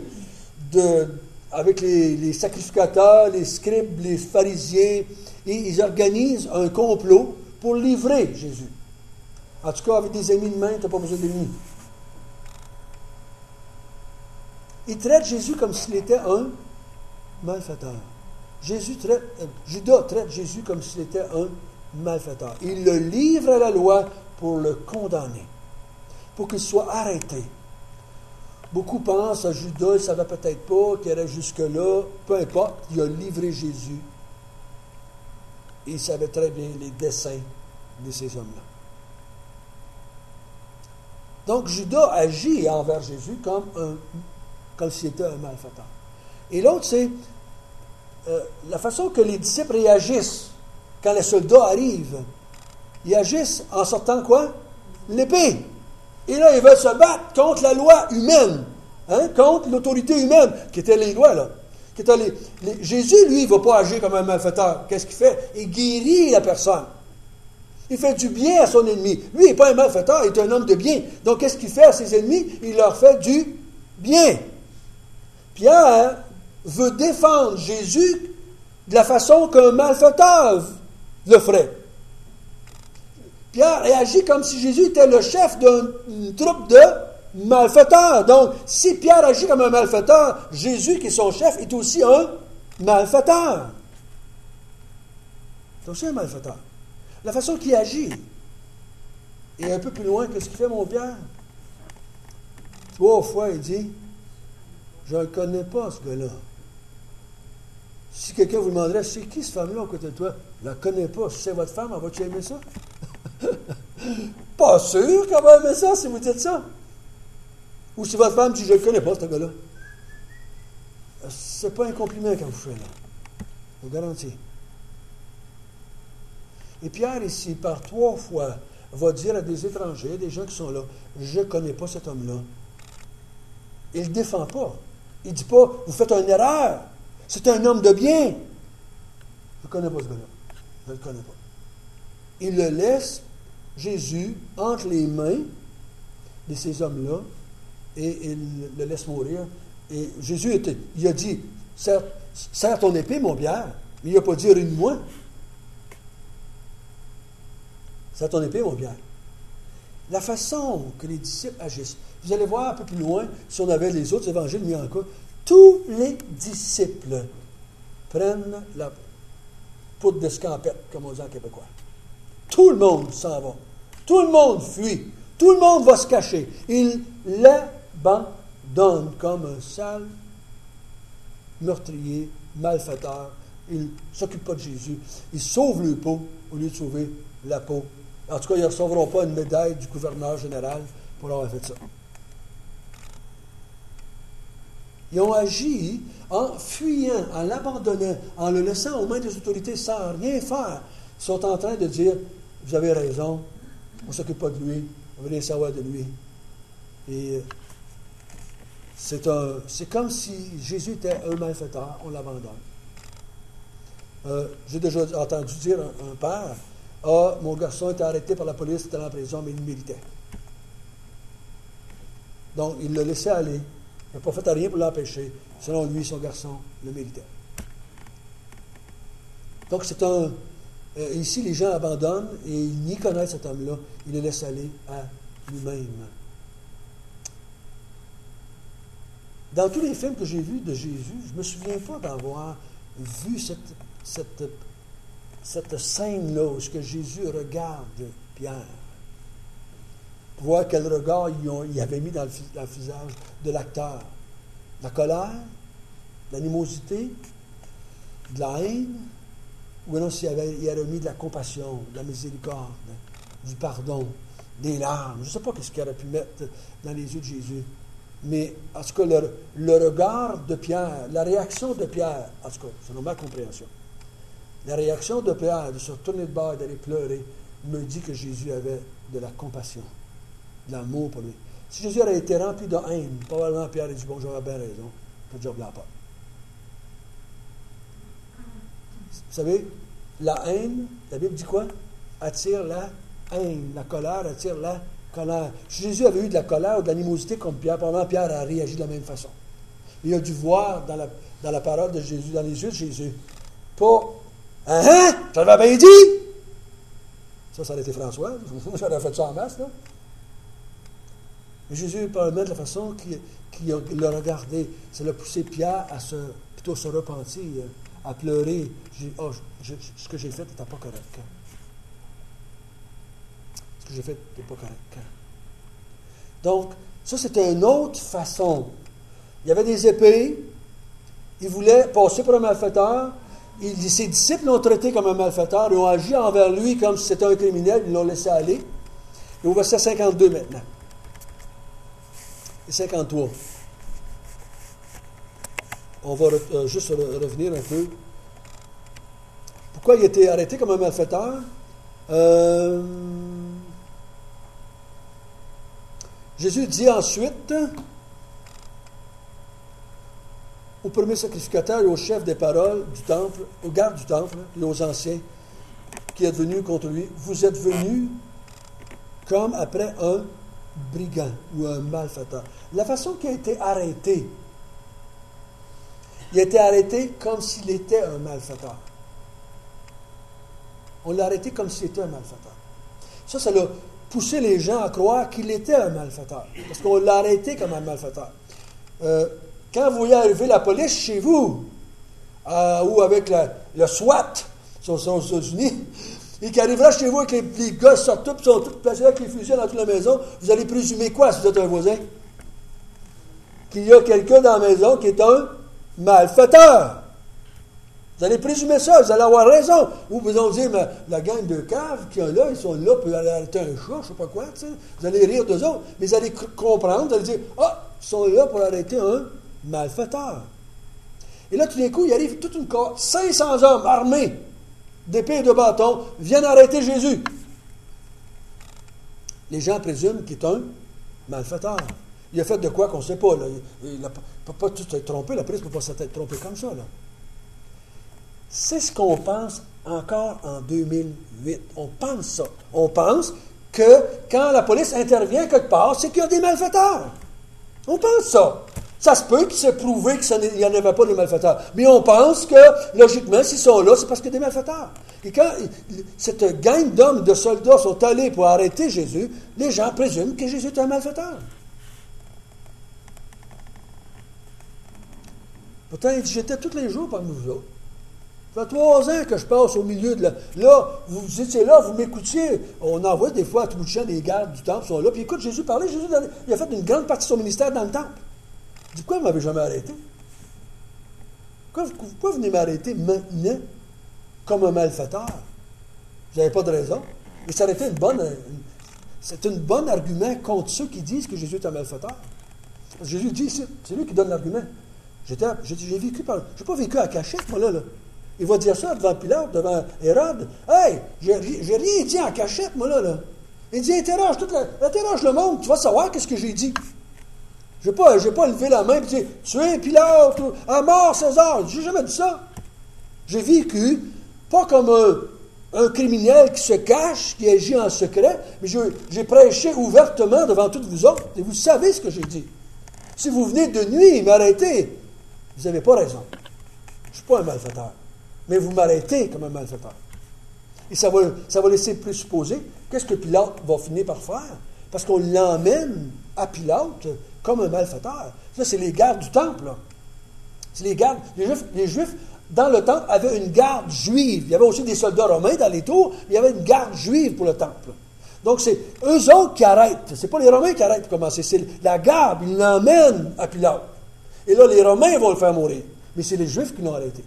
avec les sacrificateurs, les scribes, les pharisiens, et ils organisent un complot pour livrer Jésus. En tout cas, avec des ennemis de main, tu n'as pas besoin d'ennemis. Il traite Jésus comme s'il était un malfaiteur. Judas traite Jésus comme s'il était un malfaiteur. Il le livre à la loi pour le condamner, pour qu'il soit arrêté. Beaucoup pensent à Judas, il ne savait peut-être pas qu'il irait jusque-là. Peu importe, il a livré Jésus. Et il savait très bien les desseins de ces hommes-là. Donc, Judas agit envers Jésus comme s'il était un malfaiteur. Et l'autre, c'est la façon que les disciples réagissent quand les soldats arrivent. Ils agissent en sortant quoi? L'épée. Et là, ils veulent se battre contre la loi humaine, contre l'autorité humaine, qui était les lois, là. Jésus, lui, il ne va pas agir comme un malfaiteur. Qu'est-ce qu'il fait? Il guérit la personne. Il fait du bien à son ennemi. Lui, il n'est pas un malfaiteur, il est un homme de bien. Donc, qu'est-ce qu'il fait à ses ennemis? Il leur fait du bien. Pierre veut défendre Jésus de la façon qu'un malfaiteur le ferait. Pierre réagit comme si Jésus était le chef d'une troupe de malfaiteurs. Donc, si Pierre agit comme un malfaiteur, Jésus, qui est son chef, est aussi un malfaiteur. C'est aussi un malfaiteur. La façon qu'il agit est un peu plus loin que ce qu'il fait mon Pierre. 3 fois, il dit, « Je ne le connais pas, ce gars-là. » Si quelqu'un vous demanderait, « C'est qui cette femme-là à côté de toi? » « Je ne la connais pas. Si c'est votre femme, elle va-tu aimer ça? » Pas sûr qu'elle va aimer ça si vous dites ça. Ou si votre femme dit, « Je ne le connais pas, ce gars-là. » C'est pas un compliment quand vous faites là. Je vous garantis. Et Pierre, ici, par 3 fois, va dire à des étrangers, des gens qui sont là, « Je ne connais pas cet homme-là. » Il ne le défend pas. Il ne dit pas, « Vous faites une erreur. C'est un homme de bien. » Je ne connais pas ce gars-là. Je ne le connais pas. Il le laisse, Jésus, entre les mains de ces hommes-là, et il le laisse mourir. Et Jésus, il a dit, « Serre ton épée, mon Pierre. » Mais il n'a pas dit, « Ruine-moi. » C'est à ton épée, mon Pierre. La façon que les disciples agissent. Vous allez voir un peu plus loin, si on avait les autres évangiles mis en cas, tous les disciples prennent la poudre d'escampette, comme on dit en québécois. Tout le monde s'en va. Tout le monde fuit. Tout le monde va se cacher. Ils l'abandonnent comme un sale meurtrier, malfaiteur. Ils ne s'occupent pas de Jésus. Ils sauvent le peau au lieu de sauver la peau. En tout cas, ils ne recevront pas une médaille du gouverneur général pour avoir fait ça. Ils ont agi en fuyant, en l'abandonnant, en le laissant aux mains des autorités sans rien faire. Ils sont en train de dire, vous avez raison, on ne s'occupe pas de lui, on veut rien savoir de lui. Et c'est comme si Jésus était un malfaiteur, on l'abandonne. J'ai déjà entendu dire un père, « Ah, mon garçon était arrêté par la police, il était en prison, mais il méritait. » Donc, il l'a laissé aller. Il n'a pas fait rien pour l'empêcher. Selon lui, son garçon le méritait. Donc, ici, les gens abandonnent et ils n'y connaissent cet homme-là. Ils le laissent aller à lui-même. Dans tous les films que j'ai vus de Jésus, je ne me souviens pas d'avoir vu cette scène-là où Jésus regarde Pierre. Pour voir quel regard il avait mis dans le visage de l'acteur. De la colère, de l'animosité, de la haine, ou non s'il avait mis de la compassion, de la miséricorde, du pardon, des larmes. Je ne sais pas ce qu'il aurait pu mettre dans les yeux de Jésus. Mais, en tout cas, le regard de Pierre, la réaction de Pierre, en tout cas, selon ma compréhension, la réaction de Pierre de se retourner de bord et d'aller pleurer me dit que Jésus avait de la compassion, de l'amour pour lui. Si Jésus aurait été rempli de haine, probablement Pierre a dit, bon, j'aurais bien raison, que Dieu ne blanc pas. Vous savez, la haine, la Bible dit quoi? Attire la haine. La colère attire la colère. Si Jésus avait eu de la colère ou de l'animosité comme Pierre, probablement Pierre a réagi de la même façon. Il a dû voir dans la parole de Jésus, dans les yeux de Jésus, pas « Hein? Je l'avais bien dit! » Ça aurait été François. J'aurais fait ça en masse, là. Mais Jésus, probablement de la façon qu'il l'a regardé, ça l'a poussé Pierre à plutôt se repentir, à pleurer. Ce que j'ai fait n'était pas correct. Ce que j'ai fait n'était pas correct. Donc, ça, c'était une autre façon. Il y avait des épées. Il voulait passer pour un malfaiteur. Ses disciples l'ont traité comme un malfaiteur. Ils ont agi envers lui comme si c'était un criminel. Ils l'ont laissé aller. Et au verset 52 maintenant. Et 53. On va juste revenir un peu. Pourquoi il a été arrêté comme un malfaiteur? Jésus dit ensuite au premier sacrificateur et au chef des paroles du temple, aux gardes du temple et aux anciens qui êtes venus contre lui, vous êtes venus comme après un brigand ou un malfaiteur. La façon qu'il a été arrêté, il a été arrêté comme s'il était un malfaiteur. On l'a arrêté comme s'il était un malfaiteur. Ça l'a poussé les gens à croire qu'il était un malfaiteur. Parce qu'on l'a arrêté comme un malfaiteur. Quand vous voyez arriver la police chez vous, ou avec le SWAT, aux États-Unis, et qui arrivera chez vous avec les gars sortent tous, sont tous placés avec les fusils dans toute la maison, vous allez présumer quoi si vous êtes un voisin? Qu'il y a quelqu'un dans la maison qui est un malfaiteur. Vous allez présumer ça, vous allez avoir raison. Ou vous allez dire, mais la gang de caves qui sont là, ils sont là pour aller arrêter un chat, je ne sais pas quoi, tu sais. Vous allez rire d'eux autres, mais vous allez comprendre, vous allez dire, ah, ils sont là pour arrêter un malfaiteur. Et là, tout d'un coup, il arrive toute une cohorte, 500 hommes armés d'épées et de bâtons, viennent arrêter Jésus. Les gens présument qu'il est un malfaiteur. Il a fait de quoi qu'on ne sait pas. Là. Il ne peut pas tout être trompé. La police ne peut pas s'être trompée comme ça. Là. C'est ce qu'on pense encore en 2008. On pense ça. On pense que quand la police intervient quelque part, c'est qu'il y a des malfaiteurs. On pense ça. Ça se peut qu'il s'est prouvé qu'il n'y en avait pas des malfaiteurs. Mais on pense que, logiquement, s'ils sont là, c'est parce qu'il y a des malfaiteurs. Et quand cette gang d'hommes, de soldats sont allés pour arrêter Jésus, les gens présument que Jésus est un malfaiteur. Pourtant, il dit, j'étais tous les jours parmi vous autres. Ça fait 3 ans que je passe au milieu de la... Là, vous étiez là, vous m'écoutiez. On envoie des fois à tout bout de champ des gardes du temple, sont là, puis écoute Jésus parler. Jésus, il a fait une grande partie de son ministère dans le temple. Il dit, pourquoi vous ne m'avez jamais arrêté? Pourquoi vous venez m'arrêter maintenant comme un malfaiteur? Vous n'avez pas de raison. Et ça aurait été c'est un bon argument contre ceux qui disent que Jésus est un malfaiteur. Parce que Jésus dit, c'est lui qui donne l'argument. J'ai vécu j'ai pas vécu à cachette, moi, là. Il va dire ça devant Pilate, devant Hérode. Hey, j'ai rien dit en cachette, moi, là. Il dit, interroge le monde, tu vas savoir qu'est-ce que j'ai dit. Je n'ai pas levé la main et dit, tuez Pilate, à mort César. J'ai jamais dit ça. J'ai vécu, pas comme un criminel qui se cache, qui agit en secret, mais j'ai prêché ouvertement devant toutes vous autres, et vous savez ce que j'ai dit. Si vous venez de nuit m'arrêter, vous n'avez pas raison. Je ne suis pas un malfaiteur. Mais vous m'arrêtez comme un malfaiteur. Et ça va laisser présupposer qu'est-ce que Pilate va finir par faire. Parce qu'on l'emmène à Pilate comme un malfaiteur. Ça, c'est les gardes du temple. Là. C'est les gardes. Les Juifs, dans le temple, avaient une garde juive. Il y avait aussi des soldats romains dans les tours. Il y avait une garde juive pour le temple. Donc, c'est eux autres qui arrêtent. C'est pas les Romains qui arrêtent de commencer. C'est la garde. Ils l'emmènent à Pilate. Et là, les Romains vont le faire mourir. Mais c'est les Juifs qui l'ont arrêté.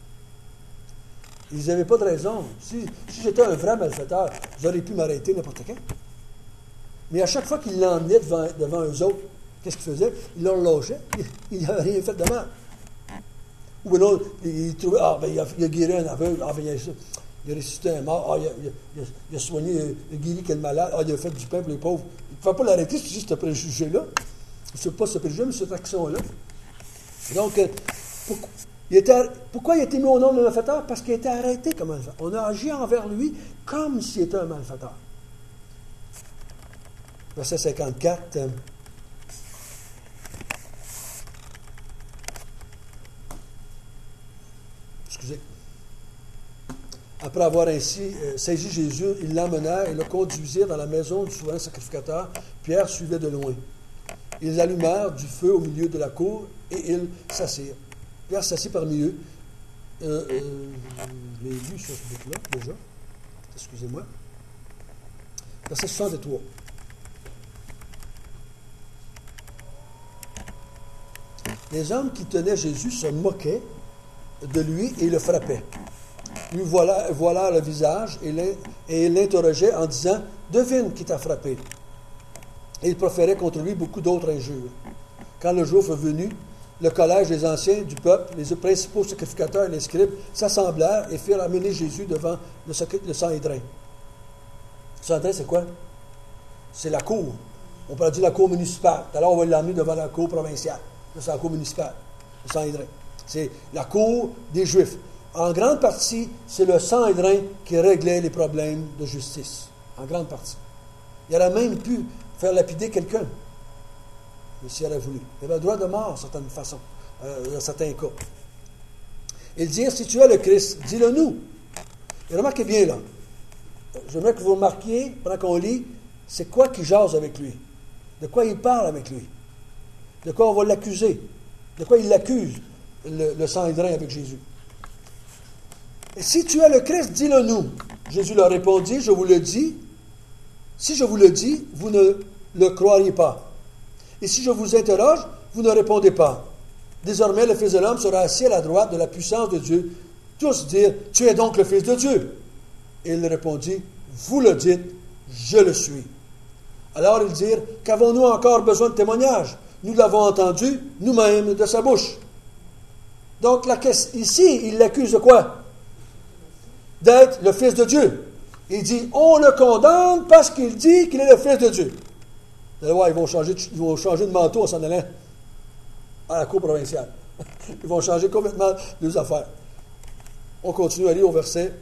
Ils n'avaient pas de raison. Si j'étais un vrai malfaiteur, j'aurais pu m'arrêter n'importe quand. Mais à chaque fois qu'ils l'emmenaient devant eux autres, qu'est-ce qu'ils faisaient? Ils leur lâchaient. Ils n'avaient rien fait de mal. Ou non, ils trouvaient, il a guéri un aveugle, il a ressuscité un mort, il a soigné, il a guéri quel malade, il a fait du pain pour les pauvres. Il ne pouvait pas l'arrêter, c'est juste ce préjugé-là. C'est pas ce préjugé, mais cette action-là. Donc, pourquoi il a été mis au nom de malfaiteur? Parce qu'il a été arrêté comme un malfaiteur. On a agi envers lui comme s'il était un malfaiteur. Verset 54. Excusez. Après avoir ainsi saisi Jésus, ils l'emmenèrent et le conduisirent dans la maison du souverain sacrificateur. Pierre suivait de loin. Ils allumèrent du feu au milieu de la cour et ils s'assirent. Pierre s'assit parmi eux. Je l'ai lu sur ce bout-là déjà. Excusez-moi. Verset 63. Les hommes qui tenaient Jésus se moquaient de lui et le frappaient. Lui voilà le visage et l'interrogeait en disant « Devine qui t'a frappé. » Et il proférait contre lui beaucoup d'autres injures. Quand le jour fut venu, le collège des anciens du peuple, les principaux sacrificateurs et les scribes s'assemblèrent et firent amener Jésus devant le Sanhédrin. Le Sanhédrin, c'est quoi? C'est la cour. On pourrait dire la cour municipale. Alors, on va l'amener devant la cour provinciale. C'est la cour municipale, le Sanhédrin. C'est la cour des Juifs. En grande partie, c'est le Sanhédrin qui réglait les problèmes de justice. En grande partie. Il aurait même pu faire lapider quelqu'un. Mais s'il aurait voulu. Il avait le droit de mort, certaine façon, dans certains cas. Ils dirent, si tu es le Christ, dis-le nous. Et remarquez bien là. J'aimerais que vous remarquiez, pendant qu'on lit, c'est quoi qui jase avec lui. De quoi il parle avec lui. De quoi on va l'accuser. De quoi il l'accuse, le Sanhédrin avec Jésus. Et si tu es le Christ, dis-le nous. Jésus leur répondit, je vous le dis. Si je vous le dis, vous ne le croiriez pas. Et si je vous interroge, vous ne répondez pas. Désormais, le Fils de l'homme sera assis à la droite de la puissance de Dieu. Tous dirent, tu es donc le Fils de Dieu. Et il répondit, vous le dites, je le suis. Alors ils dirent, qu'avons-nous encore besoin de témoignages? Nous l'avons entendu nous-mêmes de sa bouche. Donc ici, il l'accuse de quoi? D'être le Fils de Dieu. Il dit, on le condamne parce qu'il dit qu'il est le Fils de Dieu. Vous allez voir, ils vont changer de manteau en s'en allant à la cour provinciale. Ils vont changer complètement leurs affaires. On continue à lire au verset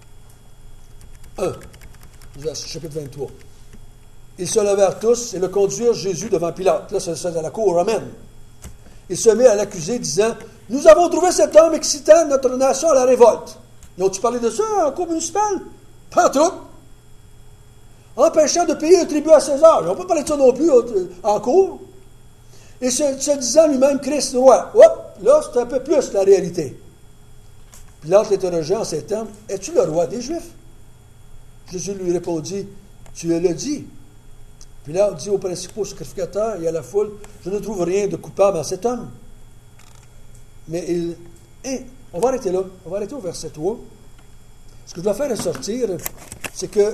1, chapitre 23. Ils se levèrent tous et le conduirent Jésus devant Pilate. Là, c'est à la cour romaine. Il se met à l'accuser, disant, « Nous avons trouvé cet homme excitant notre nation à la révolte. » Ils ont-tu parlé de ça en cour municipale? Pas tout. Empêchant de payer un tribut à César. Ils n'ont pas parlé de ça non plus en cour. Et se disant lui-même Christ roi. Hop, là, c'est un peu plus la réalité. Pilate l'interrogeait en ces termes, « Es-tu le roi des Juifs? » Jésus lui répondit, « Tu le dis. » Pilate dit aux principaux sacrificateurs et à la foule, « Je ne trouve rien de coupable en cet homme. » Mais on va arrêter là. On va arrêter au verset 3. Ce que je dois faire ressortir, c'est que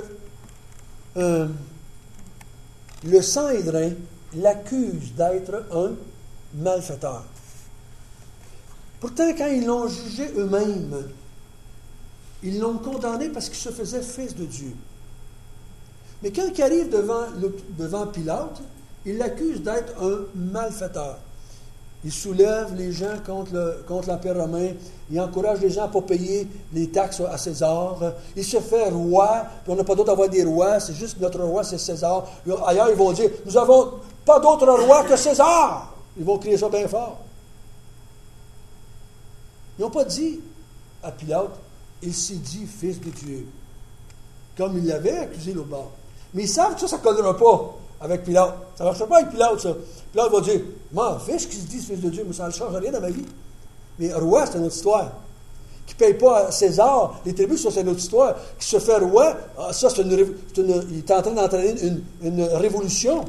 le Sanhédrin l'accuse d'être un malfaiteur. Pourtant, quand ils l'ont jugé eux-mêmes, ils l'ont condamné parce qu'il se faisait fils de Dieu. Mais quand il arrive devant Pilate, il l'accuse d'être un malfaiteur. Il soulève les gens contre l'Empire romain. Il encourage les gens à ne pas payer les taxes à César. Il se fait roi. Puis on n'a pas d'autre à avoir des rois. C'est juste notre roi, c'est César. Ailleurs, ils vont dire, nous n'avons pas d'autre roi que César. Ils vont crier ça bien fort. Ils n'ont pas dit à Pilate, il s'est dit fils de Dieu. Comme il l'avait accusé l'autre bord. Mais ils savent que ça ne collera pas avec Pilate. Ça ne marchera pas avec Pilate, ça. Pilate va dire, m'en fiche qu'il se dise fils de Dieu, mais ça ne change rien dans ma vie. Mais roi, c'est une autre histoire. Qui ne paye pas à César, les tribus, ça, c'est une autre histoire. Qui se fait roi, ça, il est en train d'entraîner une révolution.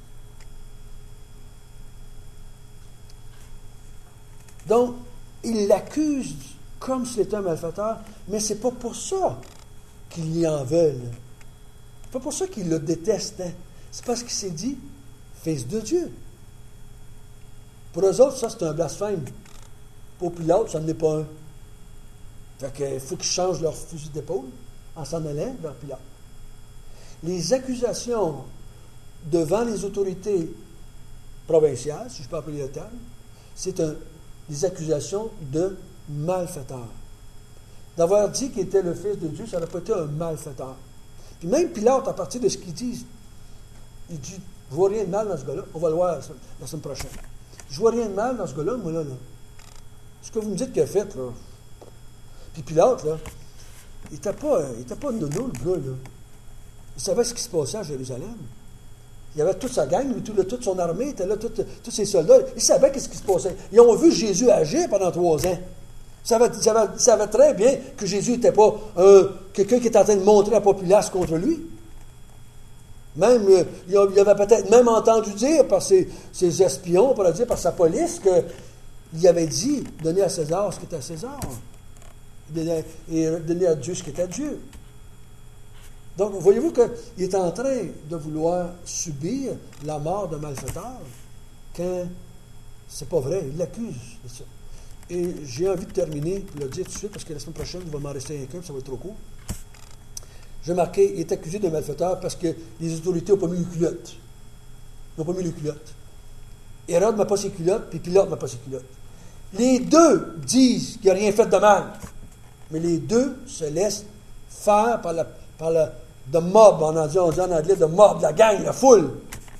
Donc, il l'accuse comme s'il était un malfaiteur, mais ce n'est pas pour ça qu'ils y en veulent. C'est pas pour ça qu'ils le détestent. Hein. C'est parce qu'il s'est dit fils de Dieu. Pour eux autres, ça, c'est un blasphème. Pour Pilate, ça n'en est pas un. Fait qu'il faut qu'ils changent leur fusil d'épaule en s'en allant vers Pilate. Les accusations devant les autorités provinciales, si je peux appeler le terme, c'est des accusations de malfaiteur. D'avoir dit qu'il était le fils de Dieu, ça n'aurait pas été un malfaiteur. Puis même Pilate, à partir de ce qu'il dit, il dit, je vois rien de mal dans ce gars-là. On va le voir la semaine prochaine. Je vois rien de mal dans ce gars-là, moi, là. Ce que vous me dites qu'il a fait, là. Puis Pilate, là, il n'était pas nono, le gars, là. Il savait ce qui se passait à Jérusalem. Il y avait toute sa gang, toute son armée, était là, tous ses soldats. Il savait ce qui se passait. Ils ont vu Jésus agir pendant 3 ans. Ils savaient très bien que Jésus n'était pas quelqu'un qui était en train de montrer la populace contre lui. Même, il avait peut-être même entendu dire par ses espions, pour le dire par sa police, qu'il avait dit, donner à César ce qui était à César. Et donner à Dieu ce qui était à Dieu. Donc, voyez-vous qu'il est en train de vouloir subir la mort d'un malfaiteur quand c'est pas vrai. Il l'accuse de ça. Et j'ai envie de terminer, pour le dire tout de suite, parce que la semaine prochaine, il va m'en rester un qu'un, ça va être trop court. J'ai marqué, il est accusé de malfaiteur parce que les autorités n'ont pas mis les culottes. Ils n'ont pas mis les culottes. Hérode n'a pas ses culottes, puis Pilate n'a pas ses culottes. Les deux disent qu'il n'y a rien fait de mal, mais les deux se laissent faire par le mob, on dit en anglais, de mob, la gang, la foule.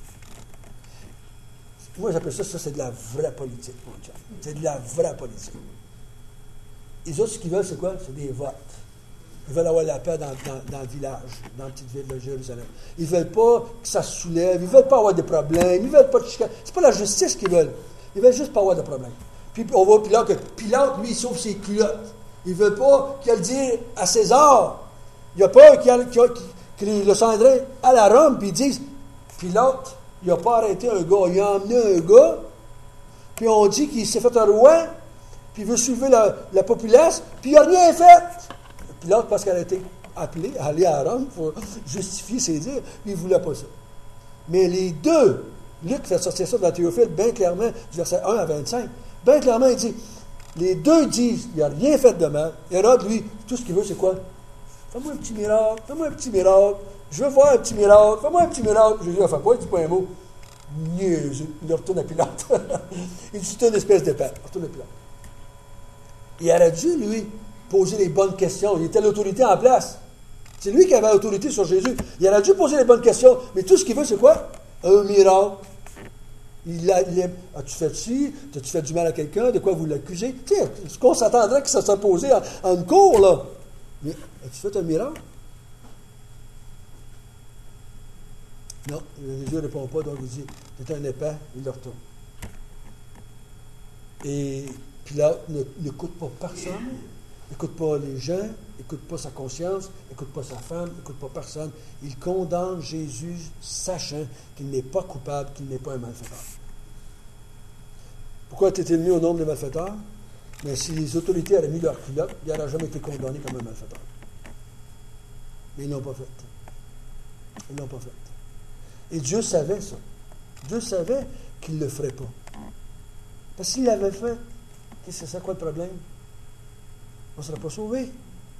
Moi, j'appelle ça c'est de la vraie politique, mon chum. C'est de la vraie politique. Les autres, ce qu'ils veulent, c'est quoi? C'est des votes. Ils veulent avoir la paix dans le village, dans la petite ville de Jérusalem. Ils ne veulent pas que ça se soulève. Ils ne veulent pas avoir de problèmes. Ils ne veulent pas de chicane. Ce n'est pas la justice qu'ils veulent. Ils veulent juste pas avoir de problèmes. Puis on voit Pilate que Pilate, lui, il sauve ses culottes. Il ne veut pas qu'il le dise à César. Il a peur que le Sanhédrin aille à Rome, puis ils disent, Pilate, il n'a pas arrêté un gars. Il a emmené un gars, puis on dit qu'il s'est fait un roi, puis il veut soulever la populace, puis il n'a rien fait. Pilate, parce qu'elle a été appelée à aller à Rome pour justifier ses dires, puis il ne voulait pas ça. Mais les deux, Luc fait sortir ça dans Théophile, bien clairement, du verset 1 à 25, bien clairement, il dit, les deux disent, il n'a rien fait de mal. Hérode, lui, tout ce qu'il veut, c'est quoi? Fais-moi un petit miracle, fais-moi un petit miracle. Je veux voir un petit miracle, fais-moi un petit miracle. Jésus ne fait pas, il ne dit pas un mot. Niaiseux. Il retourne à Pilate. Il dit, c'est une espèce de paix. Il retourne à Pilate. Il aurait dû, lui, poser les bonnes questions. Il était l'autorité en place. C'est lui qui avait l'autorité sur Jésus. Il aurait dû poser les bonnes questions. Mais tout ce qu'il veut, c'est quoi? Un miracle. As-tu fait ci? As-tu fait du mal à quelqu'un? De quoi vous l'accusez? Tu sais, ce qu'on s'attendrait que ça soit posé en une cour, là. Mais as-tu fait un miracle? Non, Jésus ne répond pas, donc il dit, c'est un épais, il le retourne. Et Pilate n'écoute pas personne, n'écoute pas les gens, n'écoute pas sa conscience, n'écoute pas sa femme, n'écoute pas personne. Il condamne Jésus, sachant qu'il n'est pas coupable, qu'il n'est pas un malfaiteur. Pourquoi a-t-il mis au nombre des malfaiteurs? Mais si les autorités avaient mis leur culotte, il n'aurait jamais été condamné comme un malfaiteur. Mais ils ne l'ont pas fait. Ils ne l'ont pas fait. Et Dieu savait ça. Dieu savait qu'il ne le ferait pas. Parce que s'il l'avait fait, c'est quoi le problème? On ne serait pas sauvés.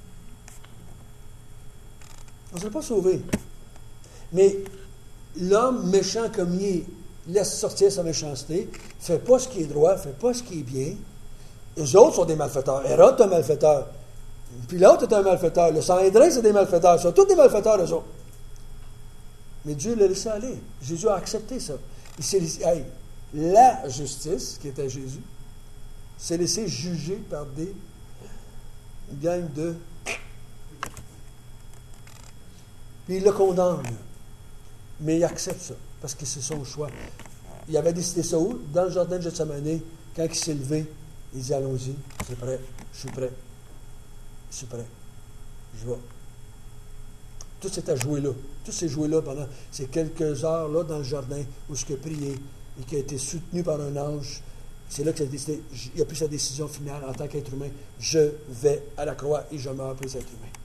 On ne serait pas sauvés. Mais l'homme méchant comme il est, laisse sortir sa méchanceté, ne fait pas ce qui est droit, ne fait pas ce qui est bien. Les autres sont des malfaiteurs. Hérode est un malfaiteur. Pilate est un malfaiteur. Le Sanhédrin, c'est des malfaiteurs. Ils sont tous des malfaiteurs, eux autres. Mais Dieu l'a laissé aller. Jésus a accepté ça. Il s'est laissé, la justice, qui était Jésus, s'est laissé juger par une gang de... Puis il le condamne. Mais il accepte ça, parce que c'est son choix. Il avait décidé ça où? Dans le jardin de Gethsémani, quand il s'est levé, il dit, allons-y, c'est prêt, je suis prêt. Je suis prêt. Je vais. Tout s'est à jouer là. Tout s'est joué là pendant ces quelques heures-là dans le jardin où il a prié et qui a été soutenu par un ange. C'est là qu'il a décidé, il a pris sa décision finale en tant qu'être humain. Je vais à la croix et je meurs pour les êtres humains.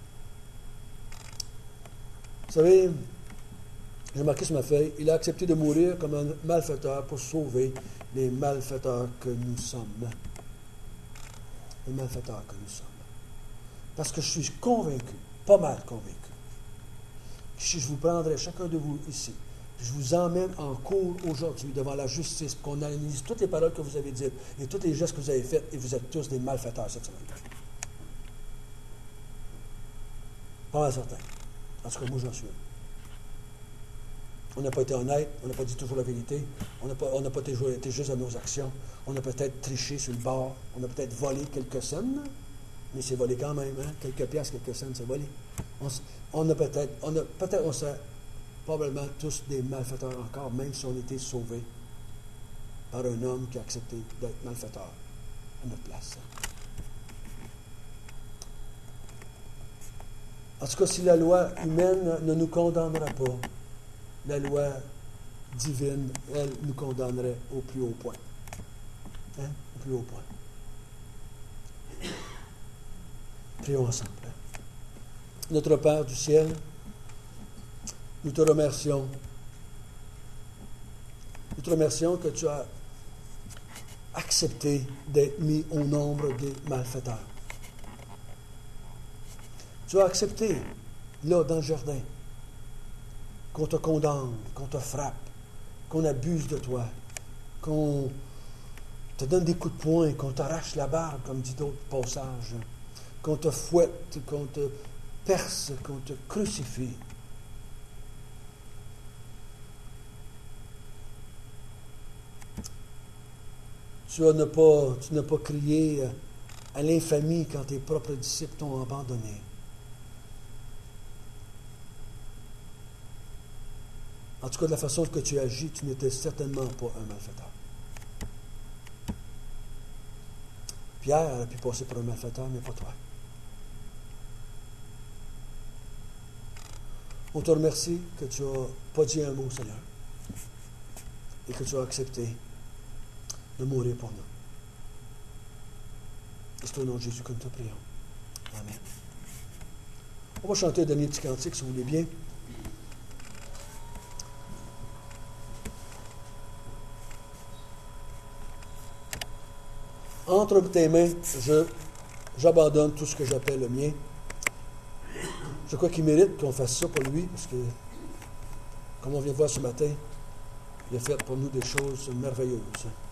Vous savez, j'ai marqué sur ma feuille, il a accepté de mourir comme un malfaiteur pour sauver les malfaiteurs que nous sommes. Les malfaiteurs que nous sommes. Parce que je suis convaincu, pas mal convaincu, que si je vous prendrais chacun de vous ici, je vous emmène en cours aujourd'hui devant la justice, pour qu'on analyse toutes les paroles que vous avez dites et tous les gestes que vous avez faits, et vous êtes tous des malfaiteurs cette semaine. Pas mal certain. En tout cas, moi, j'en suis. On n'a pas été honnête, on n'a pas dit toujours la vérité, on n'a pas été juste à nos actions, on a peut-être triché sur le bord, on a peut-être volé quelques scènes, mais c'est volé quand même, hein? Quelques piastres, quelques scènes, c'est volé. On serait probablement tous des malfaiteurs encore, même si on était sauvés par un homme qui a accepté d'être malfaiteur à notre place. En tout cas, si la loi humaine ne nous condamnera pas, la loi divine, elle, nous condamnerait au plus haut point. Hein? Au plus haut point. Prions ensemble. Notre Père du ciel, nous te remercions. Nous te remercions que tu as accepté d'être mis au nombre des malfaiteurs. Tu as accepté, là, dans le jardin, qu'on te condamne, qu'on te frappe, qu'on abuse de toi, qu'on te donne des coups de poing, qu'on t'arrache la barbe, comme dit d'autres passages, qu'on te fouette, qu'on te perce, qu'on te crucifie. Tu n'as pas crié à l'infamie quand tes propres disciples t'ont abandonné. En tout cas, de la façon que tu agis, tu n'étais certainement pas un malfaiteur. Pierre a pu passer pour un malfaiteur, mais pas toi. On te remercie que tu n'as pas dit un mot, Seigneur, et que tu as accepté de mourir pour nous. Et c'est au nom de Jésus que nous te prions. Amen. On va chanter un dernier petit cantique, si vous voulez bien. Entre tes mains, j'abandonne tout ce que j'appelle le mien. Je crois qu'il mérite qu'on fasse ça pour lui, parce que, comme on vient de voir ce matin, il a fait pour nous des choses merveilleuses.